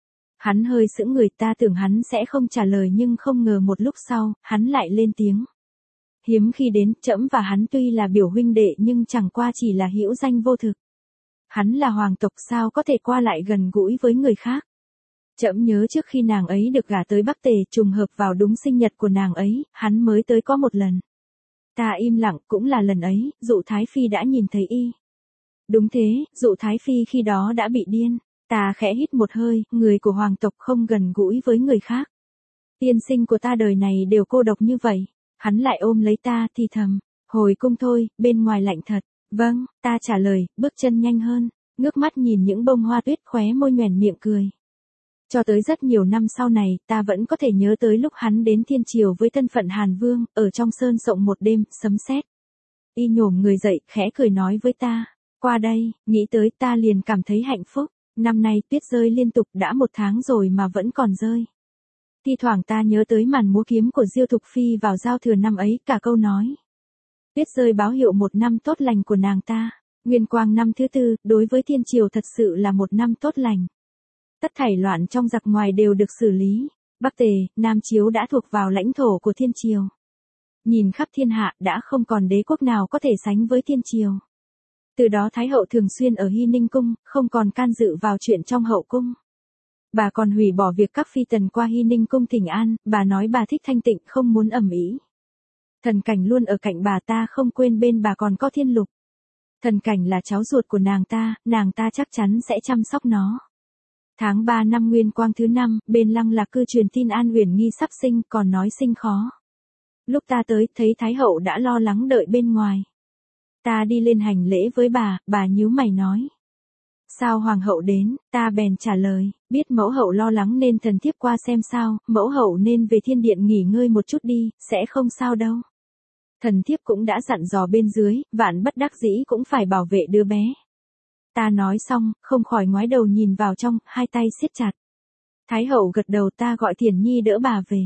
Hắn hơi sững người, ta tưởng hắn sẽ không trả lời nhưng không ngờ một lúc sau, hắn lại lên tiếng. Hiếm khi đến, trẫm và hắn tuy là biểu huynh đệ nhưng chẳng qua chỉ là hữu danh vô thực. Hắn là hoàng tộc sao có thể qua lại gần gũi với người khác. Trẫm nhớ trước khi nàng ấy được gả tới Bắc Tề, trùng hợp vào đúng sinh nhật của nàng ấy, hắn mới tới có một lần. Ta im lặng, cũng là lần ấy, Dụ Thái Phi đã nhìn thấy y. Đúng thế, Dụ Thái Phi khi đó đã bị điên. Ta khẽ hít một hơi, người của hoàng tộc không gần gũi với người khác. Tiên sinh của ta đời này đều cô độc như vậy. Hắn lại ôm lấy ta thì thầm, hồi cung thôi, bên ngoài lạnh thật. Vâng, ta trả lời, bước chân nhanh hơn, ngước mắt nhìn những bông hoa tuyết, khóe môi nhoẻn miệng cười. Cho tới rất nhiều năm sau này, ta vẫn có thể nhớ tới lúc hắn đến Thiên Triều với thân phận Hàn Vương, ở trong sơn rộng một đêm, sấm sét. Y nhổm người dậy, khẽ cười nói với ta, qua đây, nghĩ tới ta liền cảm thấy hạnh phúc. Năm nay tuyết rơi liên tục đã 1 tháng rồi mà vẫn còn rơi. Thi thoảng ta nhớ tới màn múa kiếm của Diêu Thục Phi vào giao thừa năm ấy, cả câu nói. Tuyết rơi báo hiệu một năm tốt lành của nàng ta. Nguyên Quang năm thứ 4, đối với Thiên Triều thật sự là một năm tốt lành. Tất thảy loạn trong giặc ngoài đều được xử lý. Bắc Tề, Nam Chiếu đã thuộc vào lãnh thổ của Thiên Triều. Nhìn khắp thiên hạ, đã không còn đế quốc nào có thể sánh với Thiên Triều. Từ đó Thái hậu thường xuyên ở Hy Ninh cung, không còn can dự vào chuyện trong hậu cung. Bà còn hủy bỏ việc các phi tần qua Hy Ninh cung thỉnh an, bà nói bà thích thanh tịnh, không muốn ầm ĩ. Thần Cảnh luôn ở cạnh bà, ta không quên bên bà còn có Thiên Lục. Thần Cảnh là cháu ruột của nàng ta chắc chắn sẽ chăm sóc nó. Tháng 3 năm Nguyên Quang thứ 5, bên Lăng Lạc Cư truyền tin An Uyển Nghi sắp sinh, còn nói sinh khó. Lúc ta tới, thấy Thái hậu đã lo lắng đợi bên ngoài. Ta đi lên hành lễ với bà nhíu mày nói. Sao hoàng hậu đến, ta bèn trả lời, biết mẫu hậu lo lắng nên thần thiếp qua xem sao, mẫu hậu nên về thiên điện nghỉ ngơi một chút đi, sẽ không sao đâu. Thần thiếp cũng đã dặn dò bên dưới, vạn bất đắc dĩ cũng phải bảo vệ đứa bé. Ta nói xong, không khỏi ngoái đầu nhìn vào trong, hai tay siết chặt. Thái hậu gật đầu, ta gọi Thiển Nhi đỡ bà về.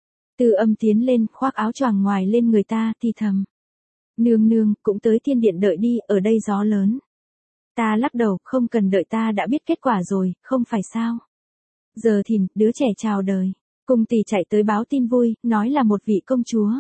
Từ Âm tiến lên, khoác áo choàng ngoài lên người ta, thì thầm. Nương nương, cũng tới thiên điện đợi đi, ở đây gió lớn. Ta lắc đầu, không cần đợi, ta đã biết kết quả rồi, không phải sao. Giờ Thìn, đứa trẻ chào đời. Cung tỷ chạy tới báo tin vui, nói là một vị công chúa.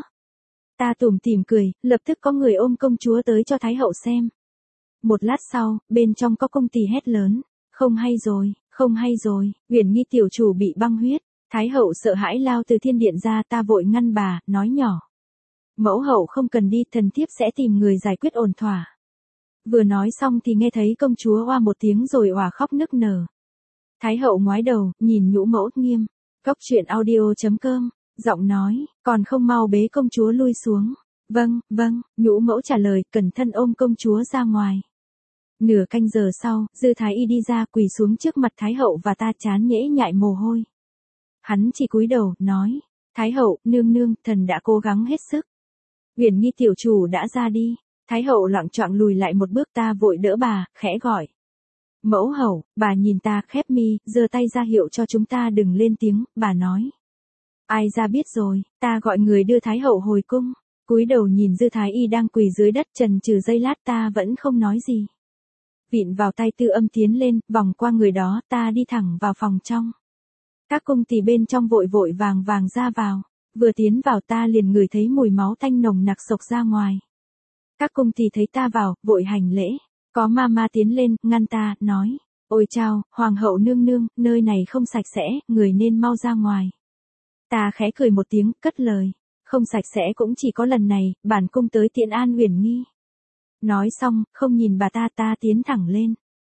Ta tủm tỉm cười, lập tức có người ôm công chúa tới cho Thái hậu xem. Một lát sau, bên trong có công tỷ hét lớn. Không hay rồi, không hay rồi, Uyển Nghi tiểu chủ bị băng huyết. Thái hậu sợ hãi lao từ thiên điện ra, ta vội ngăn bà, nói nhỏ. Mẫu hậu không cần đi, thần thiếp sẽ tìm người giải quyết ổn thỏa. Vừa nói xong thì nghe thấy công chúa oa một tiếng rồi òa khóc nức nở. Thái hậu ngoái đầu, nhìn nhũ mẫu nghiêm. Góc truyện audio.com, giọng nói, còn không mau bế công chúa lui xuống. Vâng, vâng, nhũ mẫu trả lời, cẩn thận ôm công chúa ra ngoài. Nửa canh giờ sau, Dư Thái Y đi ra, quỳ xuống trước mặt Thái hậu và ta, chán nhễ nhại mồ hôi. Hắn chỉ cúi đầu, nói, Thái hậu, nương nương, thần đã cố gắng hết sức. Uyển Nghi tiểu chủ đã ra đi. Thái hậu loạng choạng lùi lại một bước, ta vội đỡ bà, khẽ gọi. Mẫu hậu, bà nhìn ta, khép mi, giơ tay ra hiệu cho chúng ta đừng lên tiếng, bà nói. Ai ra biết rồi, ta gọi người đưa Thái hậu hồi cung. Cúi đầu nhìn Dư Thái Y đang quỳ dưới đất, chần chừ giây lát, ta vẫn không nói gì. Vịn vào tay Tư Âm tiến lên, vòng qua người đó, ta đi thẳng vào phòng trong. Các cung tỳ bên trong vội vội vàng vàng ra vào. Vừa tiến vào ta liền ngửi thấy mùi máu tanh nồng nặc xộc ra ngoài. Các cung tỳ thấy ta vào, vội hành lễ. Có ma tiến lên, ngăn ta, nói. Ôi chao, hoàng hậu nương nương, nơi này không sạch sẽ, người nên mau ra ngoài. Ta khẽ cười một tiếng, cất lời. Không sạch sẽ cũng chỉ có lần này, bản cung tới tiện An Uyển Nghi. Nói xong, không nhìn bà ta tiến thẳng lên.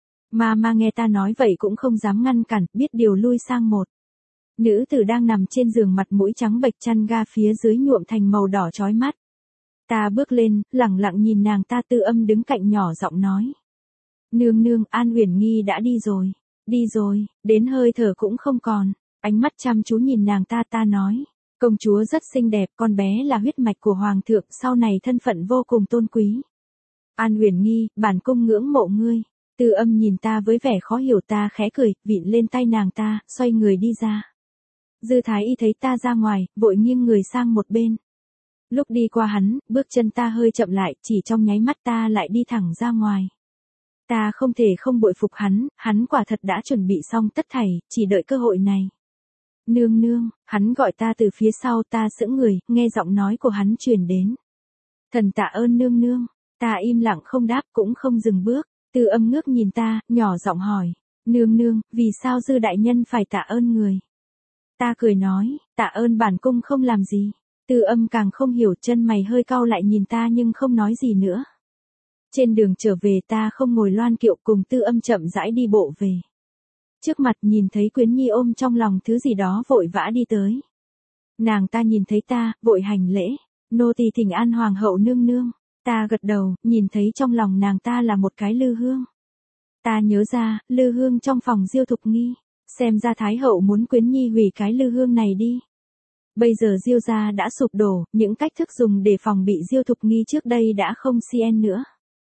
Ma nghe ta nói vậy cũng không dám ngăn cản, biết điều lui sang một. Nữ tử đang nằm trên giường, mặt mũi trắng bệch, chăn ga phía dưới nhuộm thành màu đỏ chói mắt. Ta bước lên, lẳng lặng nhìn nàng ta. Tư Âm đứng cạnh nhỏ giọng nói. Nương nương, An Uyển Nghi đã đi rồi. Đi rồi, đến hơi thở cũng không còn. Ánh mắt chăm chú nhìn nàng ta. Ta nói. Công chúa rất xinh đẹp, con bé là huyết mạch của hoàng thượng, sau này thân phận vô cùng tôn quý. An Uyển Nghi, bản cung ngưỡng mộ ngươi. Tư Âm nhìn ta với vẻ khó hiểu. Ta khẽ cười, vịn lên tay nàng ta, xoay người đi ra. Dư Thái Y thấy ta ra ngoài, vội nghiêng người sang một bên. Lúc đi qua hắn, bước chân ta hơi chậm lại, chỉ trong nháy mắt ta lại đi thẳng ra ngoài. Ta không thể không bội phục hắn quả thật đã chuẩn bị xong tất thảy, chỉ đợi cơ hội này. Nương nương, hắn gọi ta từ phía sau. Ta sững người, nghe giọng nói của hắn truyền đến. Thần tạ ơn nương nương. Ta im lặng không đáp cũng không dừng bước. Tư Âm ngước nhìn ta, nhỏ giọng hỏi. Nương nương, vì sao Dư đại nhân phải tạ ơn người? Ta cười nói, tạ ơn bản cung không làm gì. Tư Âm càng không hiểu, chân mày hơi cau lại nhìn ta nhưng không nói gì nữa. Trên đường trở về ta không ngồi loan kiệu, cùng Tư Âm chậm rãi đi bộ về. Trước mặt nhìn thấy Quyến Nhi ôm trong lòng thứ gì đó vội vã đi tới. Nàng ta nhìn thấy ta, vội hành lễ. Nô tỳ thỉnh an hoàng hậu nương nương. Ta gật đầu, nhìn thấy trong lòng nàng ta là một cái lư hương. Ta nhớ ra, lư hương trong phòng Diêu Thục Nghi. Xem ra Thái hậu muốn Quyến Nhi hủy cái lư hương này đi. Bây giờ Diêu gia đã sụp đổ, những cách thức dùng để phòng bị Diêu Thục Nghi trước đây đã không xen nữa.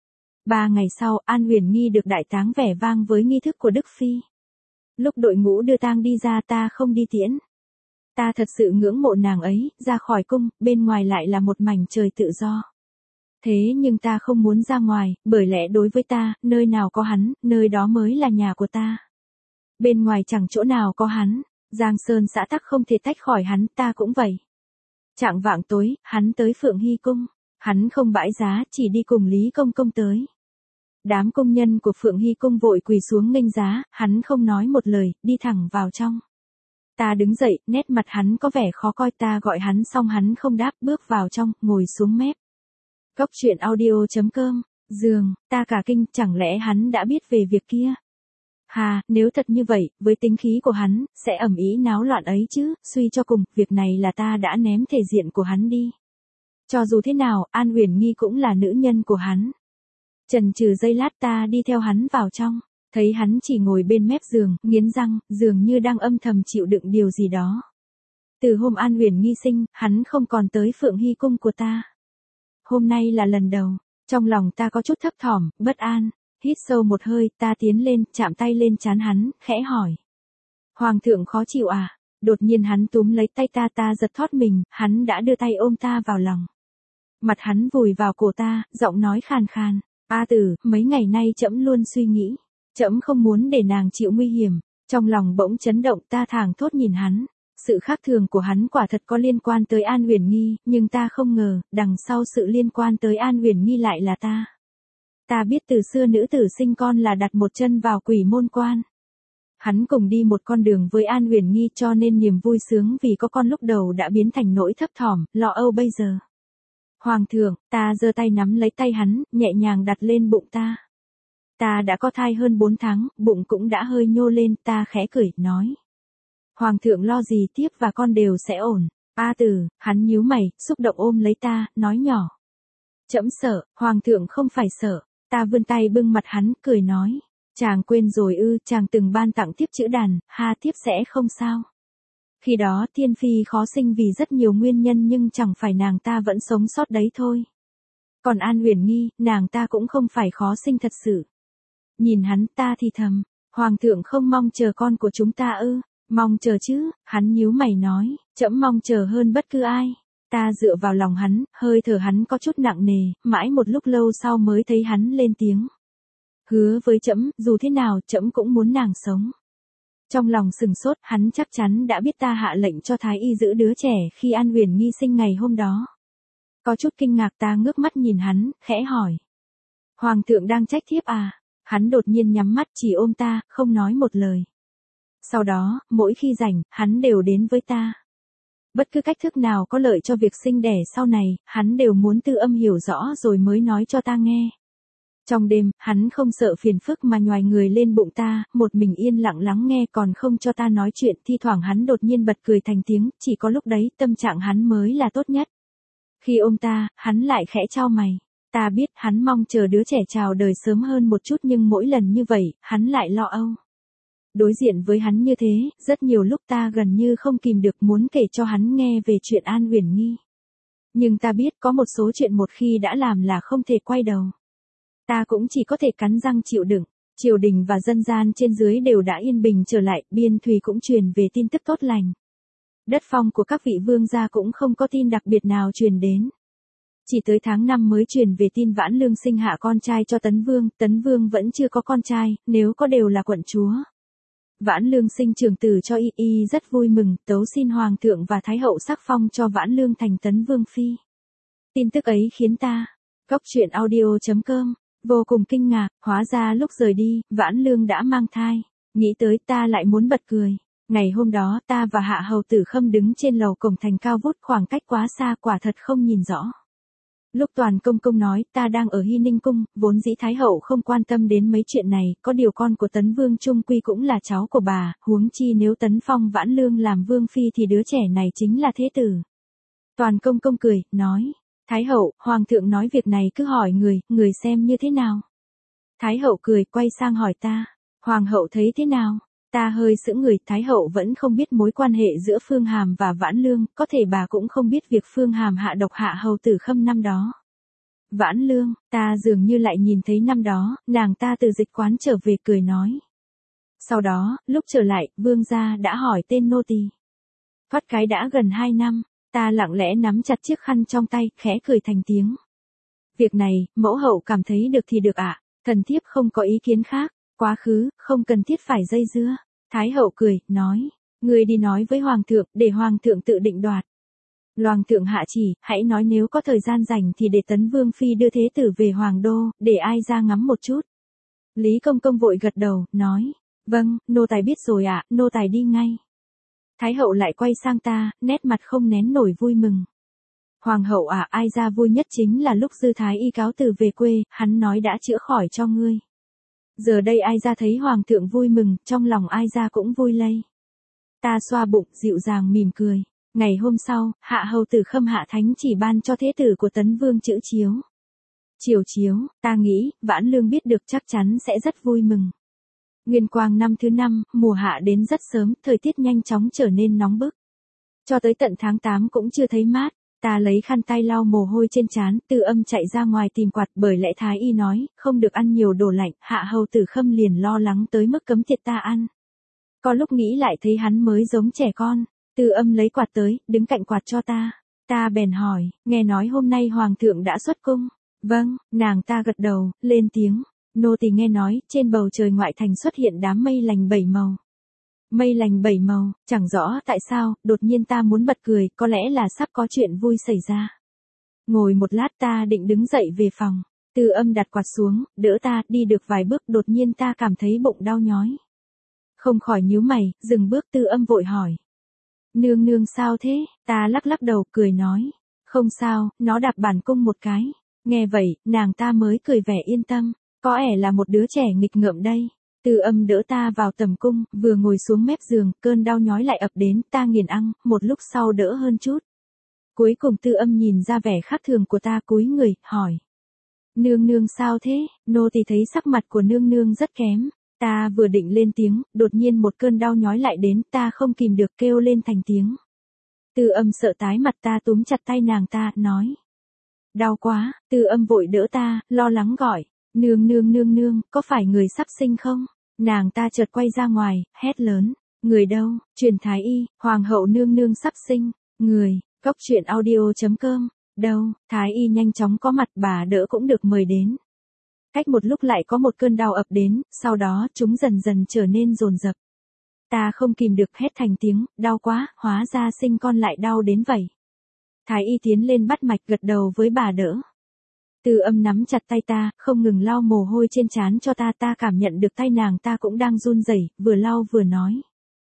3 ngày sau, An Uyển Nghi được đại táng vẻ vang với nghi thức của Đức Phi. Lúc đội ngũ đưa tang đi ra ta không đi tiễn. Ta thật sự ngưỡng mộ nàng ấy, ra khỏi cung, bên ngoài lại là một mảnh trời tự do. Thế nhưng ta không muốn ra ngoài, bởi lẽ đối với ta, nơi nào có hắn, nơi đó mới là nhà của ta. Bên ngoài chẳng chỗ nào có hắn, Giang Sơn xã tắc không thể tách khỏi hắn, ta cũng vậy. Chạng vạng tối, hắn tới Phượng Hy Cung. Hắn không bãi giá, chỉ đi cùng Lý Công Công tới. Đám công nhân của Phượng Hy Cung vội quỳ xuống nghênh giá, hắn không nói một lời, đi thẳng vào trong. Ta đứng dậy, nét mặt hắn có vẻ khó coi. Ta gọi hắn xong hắn không đáp, bước vào trong, ngồi xuống mép. Góc truyện audio.com, giường, ta cả kinh, chẳng lẽ hắn đã biết về việc kia? Hà, nếu thật như vậy, với tính khí của hắn, sẽ ầm ĩ náo loạn ấy chứ, suy cho cùng, việc này là ta đã ném thể diện của hắn đi. Cho dù thế nào, An Uyển Nghi cũng là nữ nhân của hắn. Chần chừ giây lát ta đi theo hắn vào trong, thấy hắn chỉ ngồi bên mép giường, nghiến răng, dường như đang âm thầm chịu đựng điều gì đó. Từ hôm An Uyển Nghi sinh, hắn không còn tới Phượng Hy Cung của ta. Hôm nay là lần đầu, trong lòng ta có chút thấp thỏm, bất an. Hít sâu một hơi, ta tiến lên, chạm tay lên trán hắn, khẽ hỏi. Hoàng thượng khó chịu à? Đột nhiên hắn túm lấy tay ta. Ta giật thót mình, hắn đã đưa tay ôm ta vào lòng. Mặt hắn vùi vào cổ ta, giọng nói khàn khàn. A Tử, mấy ngày nay trẫm luôn suy nghĩ. Trẫm không muốn để nàng chịu nguy hiểm. Trong lòng bỗng chấn động, ta thảng thốt nhìn hắn. Sự khác thường của hắn quả thật có liên quan tới An Uyển Nghi, nhưng ta không ngờ, đằng sau sự liên quan tới An Uyển Nghi lại là ta. Ta biết từ xưa nữ tử sinh con là đặt một chân vào quỷ môn quan. Hắn cùng đi một con đường với An Uyển Nghi, cho nên niềm vui sướng vì có con lúc đầu đã biến thành nỗi thấp thỏm, lo âu bây giờ. Hoàng thượng, ta giơ tay nắm lấy tay hắn, nhẹ nhàng đặt lên bụng ta. Ta đã có thai hơn 4 tháng, bụng cũng đã hơi nhô lên. Ta khẽ cười, nói. Hoàng thượng lo gì, tiếp và con đều sẽ ổn. A Tử, hắn nhíu mày, xúc động ôm lấy ta, nói nhỏ. Trẫm sợ, Hoàng thượng không phải sợ. Ta vươn tay bưng mặt hắn, cười nói. Chàng quên rồi ư, chàng từng ban tặng thiếp chữ đàn, ha, thiếp sẽ không sao. Khi đó Thiên Phi khó sinh vì rất nhiều nguyên nhân, nhưng chẳng phải nàng ta vẫn sống sót đấy thôi. Còn An Uyển Nghi, nàng ta cũng không phải khó sinh thật sự. Nhìn hắn, ta thì thầm. Hoàng thượng không mong chờ con của chúng ta ư? Mong chờ chứ, hắn nhíu mày nói. Trẫm mong chờ hơn bất cứ ai. Ta dựa vào lòng hắn, hơi thở hắn có chút nặng nề, mãi một lúc lâu sau mới thấy hắn lên tiếng. Hứa với trẫm, dù thế nào trẫm cũng muốn nàng sống. Trong lòng sừng sốt, hắn chắc chắn đã biết ta hạ lệnh cho Thái Y giữ đứa trẻ khi An Uyển Nghi sinh ngày hôm đó. Có chút kinh ngạc, ta ngước mắt nhìn hắn, khẽ hỏi. Hoàng thượng đang trách thiếp à? Hắn đột nhiên nhắm mắt, chỉ ôm ta, không nói một lời. Sau đó, mỗi khi rảnh, hắn đều đến với ta. Bất cứ cách thức nào có lợi cho việc sinh đẻ sau này, hắn đều muốn Tư Âm hiểu rõ rồi mới nói cho ta nghe. Trong đêm, hắn không sợ phiền phức mà nhoài người lên bụng ta, một mình yên lặng lắng nghe, còn không cho ta nói chuyện. Thi thoảng hắn đột nhiên bật cười thành tiếng, chỉ có lúc đấy tâm trạng hắn mới là tốt nhất. Khi ôm ta, hắn lại khẽ chau mày. Ta biết hắn mong chờ đứa trẻ chào đời sớm hơn một chút nhưng mỗi lần như vậy, hắn lại lo âu. Đối diện với hắn như thế, rất nhiều lúc ta gần như không kìm được muốn kể cho hắn nghe về chuyện An Uyển Nghi. Nhưng ta biết có một số chuyện một khi đã làm là không thể quay đầu. Ta cũng chỉ có thể cắn răng chịu đựng. Triều đình và dân gian trên dưới đều đã yên bình trở lại, biên thùy cũng truyền về tin tức tốt lành. Đất phong của các vị vương gia cũng không có tin đặc biệt nào truyền đến. Chỉ tới tháng 5 mới truyền về tin Vãn Lương sinh hạ con trai cho Tấn Vương vẫn chưa có con trai, nếu có đều là quận chúa. Vãn Lương sinh trưởng tử cho y rất vui mừng, tấu xin Hoàng thượng và Thái hậu sắc phong cho Vãn Lương thành Tấn Vương phi. Tin tức ấy khiến ta, coctruyện.audio.com, vô cùng kinh ngạc, hóa ra lúc rời đi, Vãn Lương đã mang thai. Nghĩ tới ta lại muốn bật cười. Ngày hôm đó ta và Hạ Hầu Tử Khâm đứng trên lầu cổng thành cao vút, khoảng cách quá xa quả thật không nhìn rõ. Lúc Toàn Công Công nói ta đang ở Hy Ninh Cung, vốn dĩ Thái hậu không quan tâm đến mấy chuyện này, có điều con của Tấn Vương chung quy cũng là cháu của bà, huống chi nếu Tấn Phong Vãn Lương làm Vương phi thì đứa trẻ này chính là thế tử. Toàn Công Công cười, nói, Thái hậu, Hoàng thượng nói việc này cứ hỏi người xem như thế nào. Thái hậu cười, quay sang hỏi ta, Hoàng hậu thấy thế nào? Ta hơi sững người, Thái hậu vẫn không biết mối quan hệ giữa Phương Hàm và Vãn Lương, có thể bà cũng không biết việc Phương Hàm hạ độc Hạ Hầu Tử Khâm năm đó. Vãn Lương, ta dường như lại nhìn thấy năm đó, nàng ta từ dịch quán trở về cười nói. Sau đó, lúc trở lại, vương gia đã hỏi tên nô tỳ. Thoát cái đã gần 2 năm, ta lặng lẽ nắm chặt chiếc khăn trong tay, khẽ cười thành tiếng. Việc này, mẫu hậu cảm thấy được thì được ạ, thần thiếp không có ý kiến khác, quá khứ, không cần thiết phải dây dưa. Thái hậu cười, nói, người đi nói với Hoàng thượng, để Hoàng thượng tự định đoạt. Hoàng thượng hạ chỉ, hãy nói nếu có thời gian rảnh thì để Tấn Vương phi đưa thế tử về Hoàng đô, để ai ra ngắm một chút. Lý Công Công vội gật đầu, nói, vâng, nô tài biết rồi ạ, nô tài đi ngay. Thái hậu lại quay sang ta, nét mặt không nén nổi vui mừng. Hoàng hậu ạ, ai ra vui nhất chính là lúc Dư Thái y cáo từ về quê, hắn nói đã chữa khỏi cho ngươi. Giờ đây ai ra thấy Hoàng thượng vui mừng, trong lòng ai ra cũng vui lây. Ta xoa bụng, dịu dàng mỉm cười. Ngày hôm sau, Hạ Hầu Tử Khâm hạ thánh chỉ ban cho thế tử của Tấn Vương chữ chiếu. Chiếu, ta nghĩ, Vãn Lương biết được chắc chắn sẽ rất vui mừng. Nguyên Quang năm thứ 5, mùa hạ đến rất sớm, thời tiết nhanh chóng trở nên nóng bức. Cho tới tận tháng 8 cũng chưa thấy mát. Ta lấy khăn tay lau mồ hôi trên trán, Tư Âm chạy ra ngoài tìm quạt, bởi lẽ Thái y nói, không được ăn nhiều đồ lạnh, Hạ Hầu Tử Khâm liền lo lắng tới mức cấm tiệt ta ăn. Có lúc nghĩ lại thấy hắn mới giống trẻ con. Tư Âm lấy quạt tới, đứng cạnh quạt cho ta. Ta bèn hỏi, nghe nói hôm nay Hoàng thượng đã xuất cung. Vâng, nàng ta gật đầu, lên tiếng. Nô tỳ nghe nói, trên bầu trời ngoại thành xuất hiện đám mây lành 7 màu. Mây lành 7 màu, chẳng rõ tại sao, đột nhiên ta muốn bật cười, có lẽ là sắp có chuyện vui xảy ra. Ngồi một lát ta định đứng dậy về phòng. Tư Âm đặt quạt xuống, đỡ ta, đi được vài bước, đột nhiên ta cảm thấy bụng đau nhói. Không khỏi nhíu mày, dừng bước. Tư Âm vội hỏi. Nương nương sao thế? Ta lắc lắc đầu, cười nói. Không sao, nó đạp bản cung một cái. Nghe vậy, nàng ta mới cười vẻ yên tâm. Có ẻ là một đứa trẻ nghịch ngợm đây. Tư Âm đỡ ta vào tầm cung, vừa ngồi xuống mép giường, cơn đau nhói lại ập đến, ta nghiền ăng, một lúc sau đỡ hơn chút. Cuối cùng Tư Âm nhìn ra vẻ khác thường của ta, cúi người, hỏi. Nương nương sao thế? Nô tỳ thấy sắc mặt của nương nương rất kém. Ta vừa định lên tiếng, đột nhiên một cơn đau nhói lại đến, ta không kìm được kêu lên thành tiếng. Tư Âm sợ tái mặt, ta túm chặt tay nàng ta, nói. Đau quá. Tư Âm vội đỡ ta, lo lắng gọi. Nương, có phải người sắp sinh không? Nàng ta chợt quay ra ngoài, hét lớn. Người đâu? Truyền Thái y, Hoàng hậu nương sắp sinh. Người, coctruyện.audio.com. Đâu? Thái y nhanh chóng có mặt, bà đỡ cũng được mời đến. Cách một lúc lại có một cơn đau ập đến, sau đó chúng dần dần trở nên dồn dập. Ta không kìm được hét thành tiếng, đau quá, hóa ra sinh con lại đau đến vậy. Thái y tiến lên bắt mạch, gật đầu với bà đỡ. Tư Âm nắm chặt tay ta, không ngừng lau mồ hôi trên trán cho ta, ta cảm nhận được tay nàng ta cũng đang run rẩy, vừa lau vừa nói.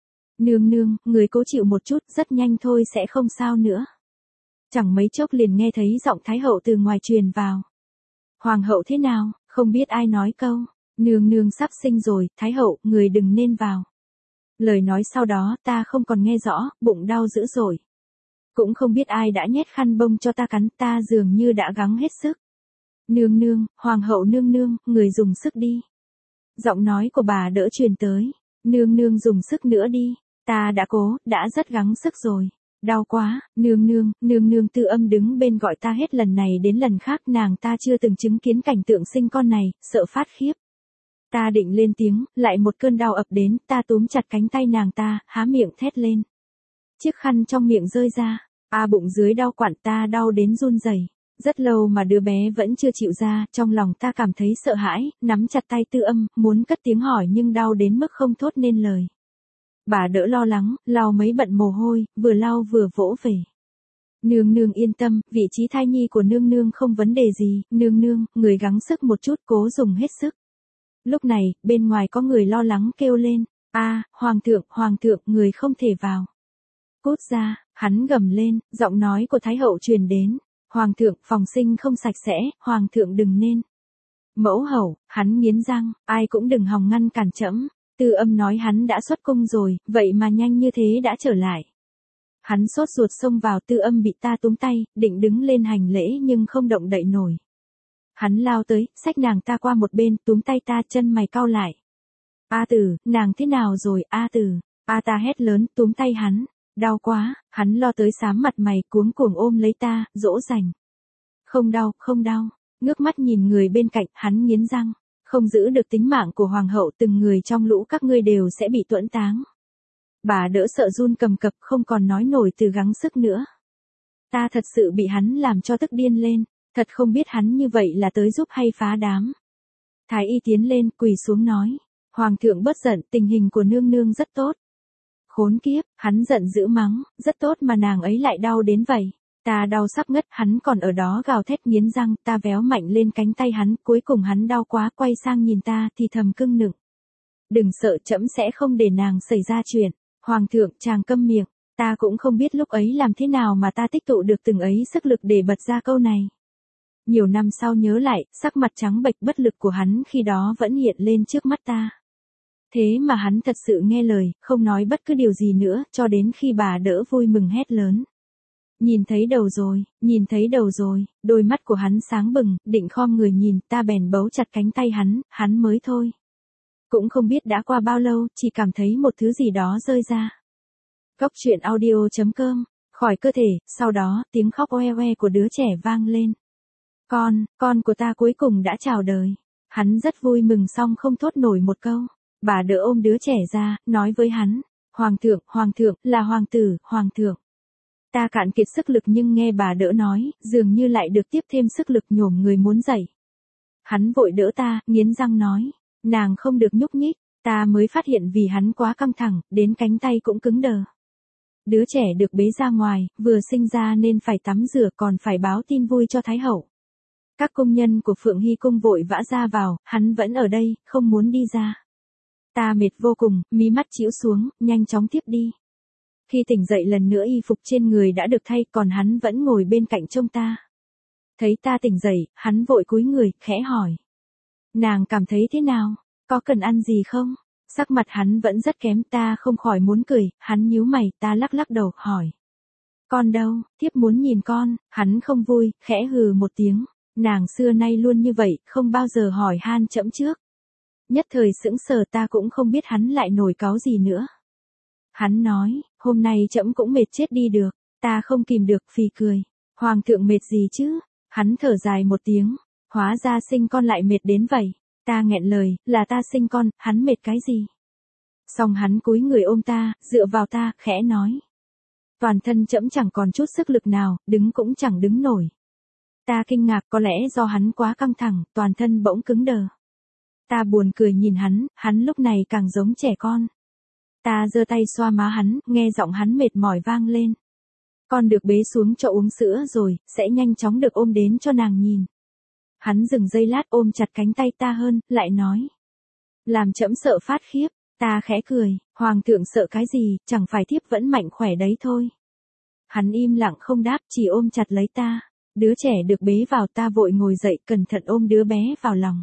Nương, người cố chịu một chút, rất nhanh thôi sẽ không sao nữa. Chẳng mấy chốc liền nghe thấy giọng Thái hậu từ ngoài truyền vào. Hoàng hậu thế nào? Không biết ai nói câu. Nương sắp sinh rồi, Thái hậu, người đừng nên vào. Lời nói sau đó ta không còn nghe rõ, bụng đau dữ dội. Cũng không biết ai đã nhét khăn bông cho ta cắn, ta dường như đã gắng hết sức. Nương nương, hoàng hậu nương nương, người dùng sức đi. Giọng nói của bà đỡ truyền tới. Nương nương dùng sức nữa đi. Ta đã cố, đã rất gắng sức rồi. Đau quá, nương nương Tư Âm đứng bên gọi ta hết lần này đến lần khác, nàng ta chưa từng chứng kiến cảnh tượng sinh con này, sợ phát khiếp. Ta định lên tiếng, lại một cơn đau ập đến, ta túm chặt cánh tay nàng ta, há miệng thét lên. Chiếc khăn trong miệng rơi ra, bụng dưới đau quặn, ta đau đến run rẩy. Rất lâu mà đứa bé vẫn chưa chịu ra, trong lòng ta cảm thấy sợ hãi, nắm chặt tay Tư Âm, muốn cất tiếng hỏi nhưng đau đến mức không thốt nên lời. Bà đỡ lo lắng, lau mấy bận mồ hôi, vừa lau vừa vỗ về. Nương nương yên tâm, vị trí thai nhi của nương nương không vấn đề gì, nương nương, người gắng sức một chút, cố dùng hết sức. Lúc này, bên ngoài có người lo lắng kêu lên, hoàng thượng, người không thể vào. Cút ra, hắn gầm lên, giọng nói của Thái hậu truyền đến. Hoàng thượng, phòng sinh không sạch sẽ, hoàng thượng đừng nên. Mẫu hậu, hắn nghiến răng, ai cũng đừng hòng ngăn cản trẫm. Tư Âm nói hắn đã xuất cung rồi, vậy mà nhanh như thế đã trở lại. Hắn sốt ruột xông vào, Tư Âm bị ta túm tay, định đứng lên hành lễ nhưng không động đậy nổi. Hắn lao tới, xách nàng ta qua một bên, túm tay ta, chân mày cau lại. A Tử, nàng thế nào rồi, A Tử? Ta hét lớn, túm tay hắn. Đau quá, hắn lo tới xám mặt mày, cuống cuồng ôm lấy ta, dỗ dành. Không đau. Ngước mắt nhìn người bên cạnh, hắn nghiến răng. Không giữ được tính mạng của hoàng hậu, từng người trong lũ các ngươi đều sẽ bị tuẫn táng. Bà đỡ sợ run cầm cập, không còn nói nổi từ gắng sức nữa. Ta thật sự bị hắn làm cho tức điên lên, thật không biết hắn như vậy là tới giúp hay phá đám. Thái y tiến lên, quỳ xuống nói. Hoàng thượng bớt giận, tình hình của nương nương rất tốt. Khốn kiếp, hắn giận dữ mắng, rất tốt mà nàng ấy lại đau đến vậy. Ta đau sắp ngất, hắn còn ở đó gào thét nghiến răng, ta véo mạnh lên cánh tay hắn, cuối cùng hắn đau quá, quay sang nhìn ta thì thầm cưng nựng. Đừng sợ, trẫm sẽ không để nàng xảy ra chuyện. Hoàng thượng, chàng câm miệng, ta cũng không biết lúc ấy làm thế nào mà ta tích tụ được từng ấy sức lực để bật ra câu này. Nhiều năm sau nhớ lại, sắc mặt trắng bệch bất lực của hắn khi đó vẫn hiện lên trước mắt ta. Thế mà hắn thật sự nghe lời, không nói bất cứ điều gì nữa, cho đến khi bà đỡ vui mừng hét lớn. Nhìn thấy đầu rồi, đôi mắt của hắn sáng bừng, định khom người nhìn, ta bèn bấu chặt cánh tay hắn mới thôi. Cũng không biết đã qua bao lâu, chỉ cảm thấy một thứ gì đó rơi ra. Góc truyện audio.com, khỏi cơ thể, sau đó, tiếng khóc oe oe của đứa trẻ vang lên. Con của ta cuối cùng đã chào đời. Hắn rất vui mừng xong không thốt nổi một câu. Bà đỡ ôm đứa trẻ ra, nói với hắn. Hoàng thượng, là hoàng tử, hoàng thượng. Ta cạn kiệt sức lực nhưng nghe bà đỡ nói, dường như lại được tiếp thêm sức lực, nhổm người muốn dậy. Hắn vội đỡ ta, nghiến răng nói. Nàng không được nhúc nhích, ta mới phát hiện vì hắn quá căng thẳng, đến cánh tay cũng cứng đờ. Đứa trẻ được bế ra ngoài, vừa sinh ra nên phải tắm rửa, còn phải báo tin vui cho Thái hậu. Các công nhân của Phượng Hy cung vội vã ra vào, hắn vẫn ở đây, không muốn đi ra. Ta mệt vô cùng, mí mắt chĩu xuống, nhanh chóng tiếp đi. Khi tỉnh dậy lần nữa y phục trên người đã được thay, còn hắn vẫn ngồi bên cạnh trông ta. Thấy ta tỉnh dậy, hắn vội cúi người, khẽ hỏi. Nàng cảm thấy thế nào? Có cần ăn gì không? Sắc mặt hắn vẫn rất kém, ta không khỏi muốn cười, hắn nhíu mày, ta lắc lắc đầu, hỏi. Con đâu, thiếp muốn nhìn con, hắn không vui, khẽ hừ một tiếng. Nàng xưa nay luôn như vậy, không bao giờ hỏi han trẫm trước. Nhất thời sững sờ, ta cũng không biết hắn lại nổi cáu gì nữa. Hắn nói, hôm nay trẫm cũng mệt chết đi được, ta không kìm được, phì cười. Hoàng thượng mệt gì chứ? Hắn thở dài một tiếng, hóa ra sinh con lại mệt đến vậy. Ta nghẹn lời, là ta sinh con, hắn mệt cái gì? Xong hắn cúi người ôm ta, dựa vào ta, khẽ nói. Toàn thân trẫm chẳng còn chút sức lực nào, đứng cũng chẳng đứng nổi. Ta kinh ngạc, có lẽ do hắn quá căng thẳng, toàn thân bỗng cứng đờ. Ta buồn cười nhìn hắn lúc này càng giống trẻ con. Ta giơ tay xoa má hắn, nghe giọng hắn mệt mỏi vang lên. Con được bế xuống cho uống sữa rồi, sẽ nhanh chóng được ôm đến cho nàng nhìn. Hắn dừng giây lát ôm chặt cánh tay ta hơn, lại nói. Làm trẫm sợ phát khiếp, ta khẽ cười, hoàng thượng sợ cái gì, chẳng phải thiếp vẫn mạnh khỏe đấy thôi. Hắn im lặng không đáp, chỉ ôm chặt lấy ta. Đứa trẻ được bế vào, ta vội ngồi dậy, cẩn thận ôm đứa bé vào lòng.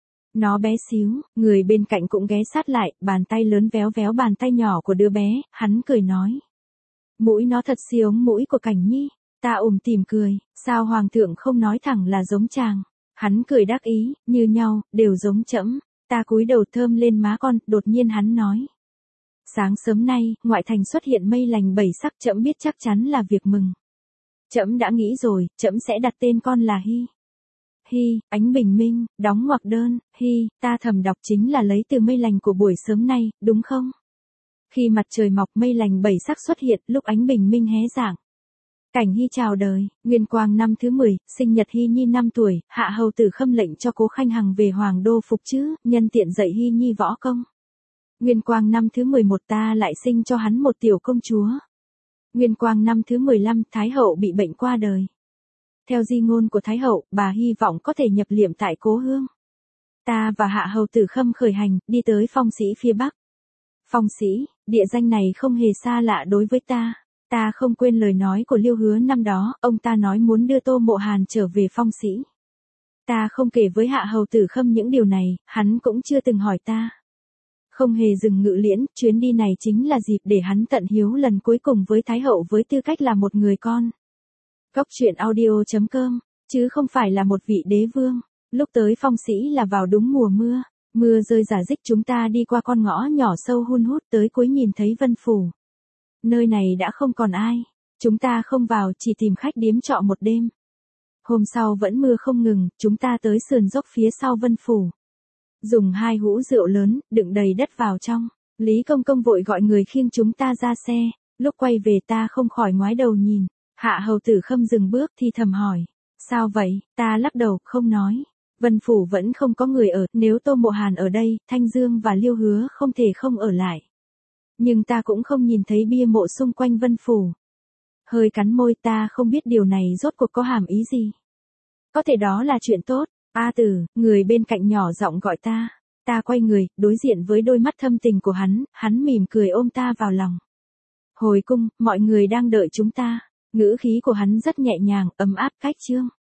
Nó bé xíu, người bên cạnh cũng ghé sát lại, bàn tay lớn véo véo bàn tay nhỏ của đứa bé, hắn cười nói. Mũi nó thật giống mũi của Cảnh Nhi. Ta tỉm cười, sao hoàng thượng không nói thẳng là giống chàng. Hắn cười đắc ý, như nhau, đều giống trẫm. Ta cúi đầu thơm lên má con, đột nhiên hắn nói. Sáng sớm nay, ngoại thành xuất hiện mây lành 7 sắc, trẫm biết chắc chắn là việc mừng. Trẫm đã nghĩ rồi, trẫm sẽ đặt tên con là Hy. Hy, ánh bình minh, đóng ngoặc đơn, Hy, ta thầm đọc chính là lấy từ mây lành của buổi sớm nay, đúng không? Khi mặt trời mọc mây lành 7 sắc xuất hiện, lúc ánh bình minh hé dạng. Cảnh Hy chào đời, Nguyên Quang năm thứ 10, sinh nhật Hy Nhi 5 tuổi, Hạ Hầu Tử Khâm lệnh cho Cố Khanh Hằng về Hoàng Đô phục chữ, nhân tiện dạy Hy Nhi võ công. Nguyên Quang năm thứ 11 ta lại sinh cho hắn một tiểu công chúa. Nguyên Quang năm thứ 15 Thái Hậu bị bệnh qua đời. Theo di ngôn của Thái Hậu, bà hy vọng có thể nhập liệm tại Cố Hương. Ta và Hạ Hầu Tử Khâm khởi hành, đi tới Phong Sĩ phía Bắc. Phong Sĩ, địa danh này không hề xa lạ đối với ta. Ta không quên lời nói của Liêu Hứa năm đó, ông ta nói muốn đưa Tô Mộ Hàn trở về Phong Sĩ. Ta không kể với Hạ Hầu Tử Khâm những điều này, hắn cũng chưa từng hỏi ta. Không hề dừng ngự liễn, chuyến đi này chính là dịp để hắn tận hiếu lần cuối cùng với Thái Hậu với tư cách là một người con. Góc truyện audio.com, chứ không phải là một vị đế vương. Lúc tới Phong Sĩ là vào đúng mùa mưa. Mưa rơi rả rích, chúng ta đi qua con ngõ nhỏ sâu hun hút tới cuối nhìn thấy Vân Phủ. Nơi này đã không còn ai. Chúng ta không vào, chỉ tìm khách điếm trọ một đêm. Hôm sau vẫn mưa không ngừng, chúng ta tới sườn dốc phía sau Vân Phủ. Dùng 2 hũ rượu lớn, đựng đầy đất vào trong. Lý Công Công vội gọi người khiêng chúng ta ra xe. Lúc quay về ta không khỏi ngoái đầu nhìn. Hạ Hầu Tử Khâm dừng bước thì thầm hỏi. Sao vậy? Ta lắc đầu, không nói. Vân Phủ vẫn không có người ở, nếu Tô Mộ Hàn ở đây, Thanh Dương và Liêu Hứa không thể không ở lại. Nhưng ta cũng không nhìn thấy bia mộ xung quanh Vân Phủ. Hơi cắn môi, ta không biết điều này rốt cuộc có hàm ý gì. Có thể đó là chuyện tốt. A Tử, người bên cạnh nhỏ giọng gọi ta. Ta quay người, đối diện với đôi mắt thâm tình của hắn mỉm cười ôm ta vào lòng. Hồi cung, mọi người đang đợi chúng ta. Ngữ khí của hắn rất nhẹ nhàng, ấm áp, cách chương.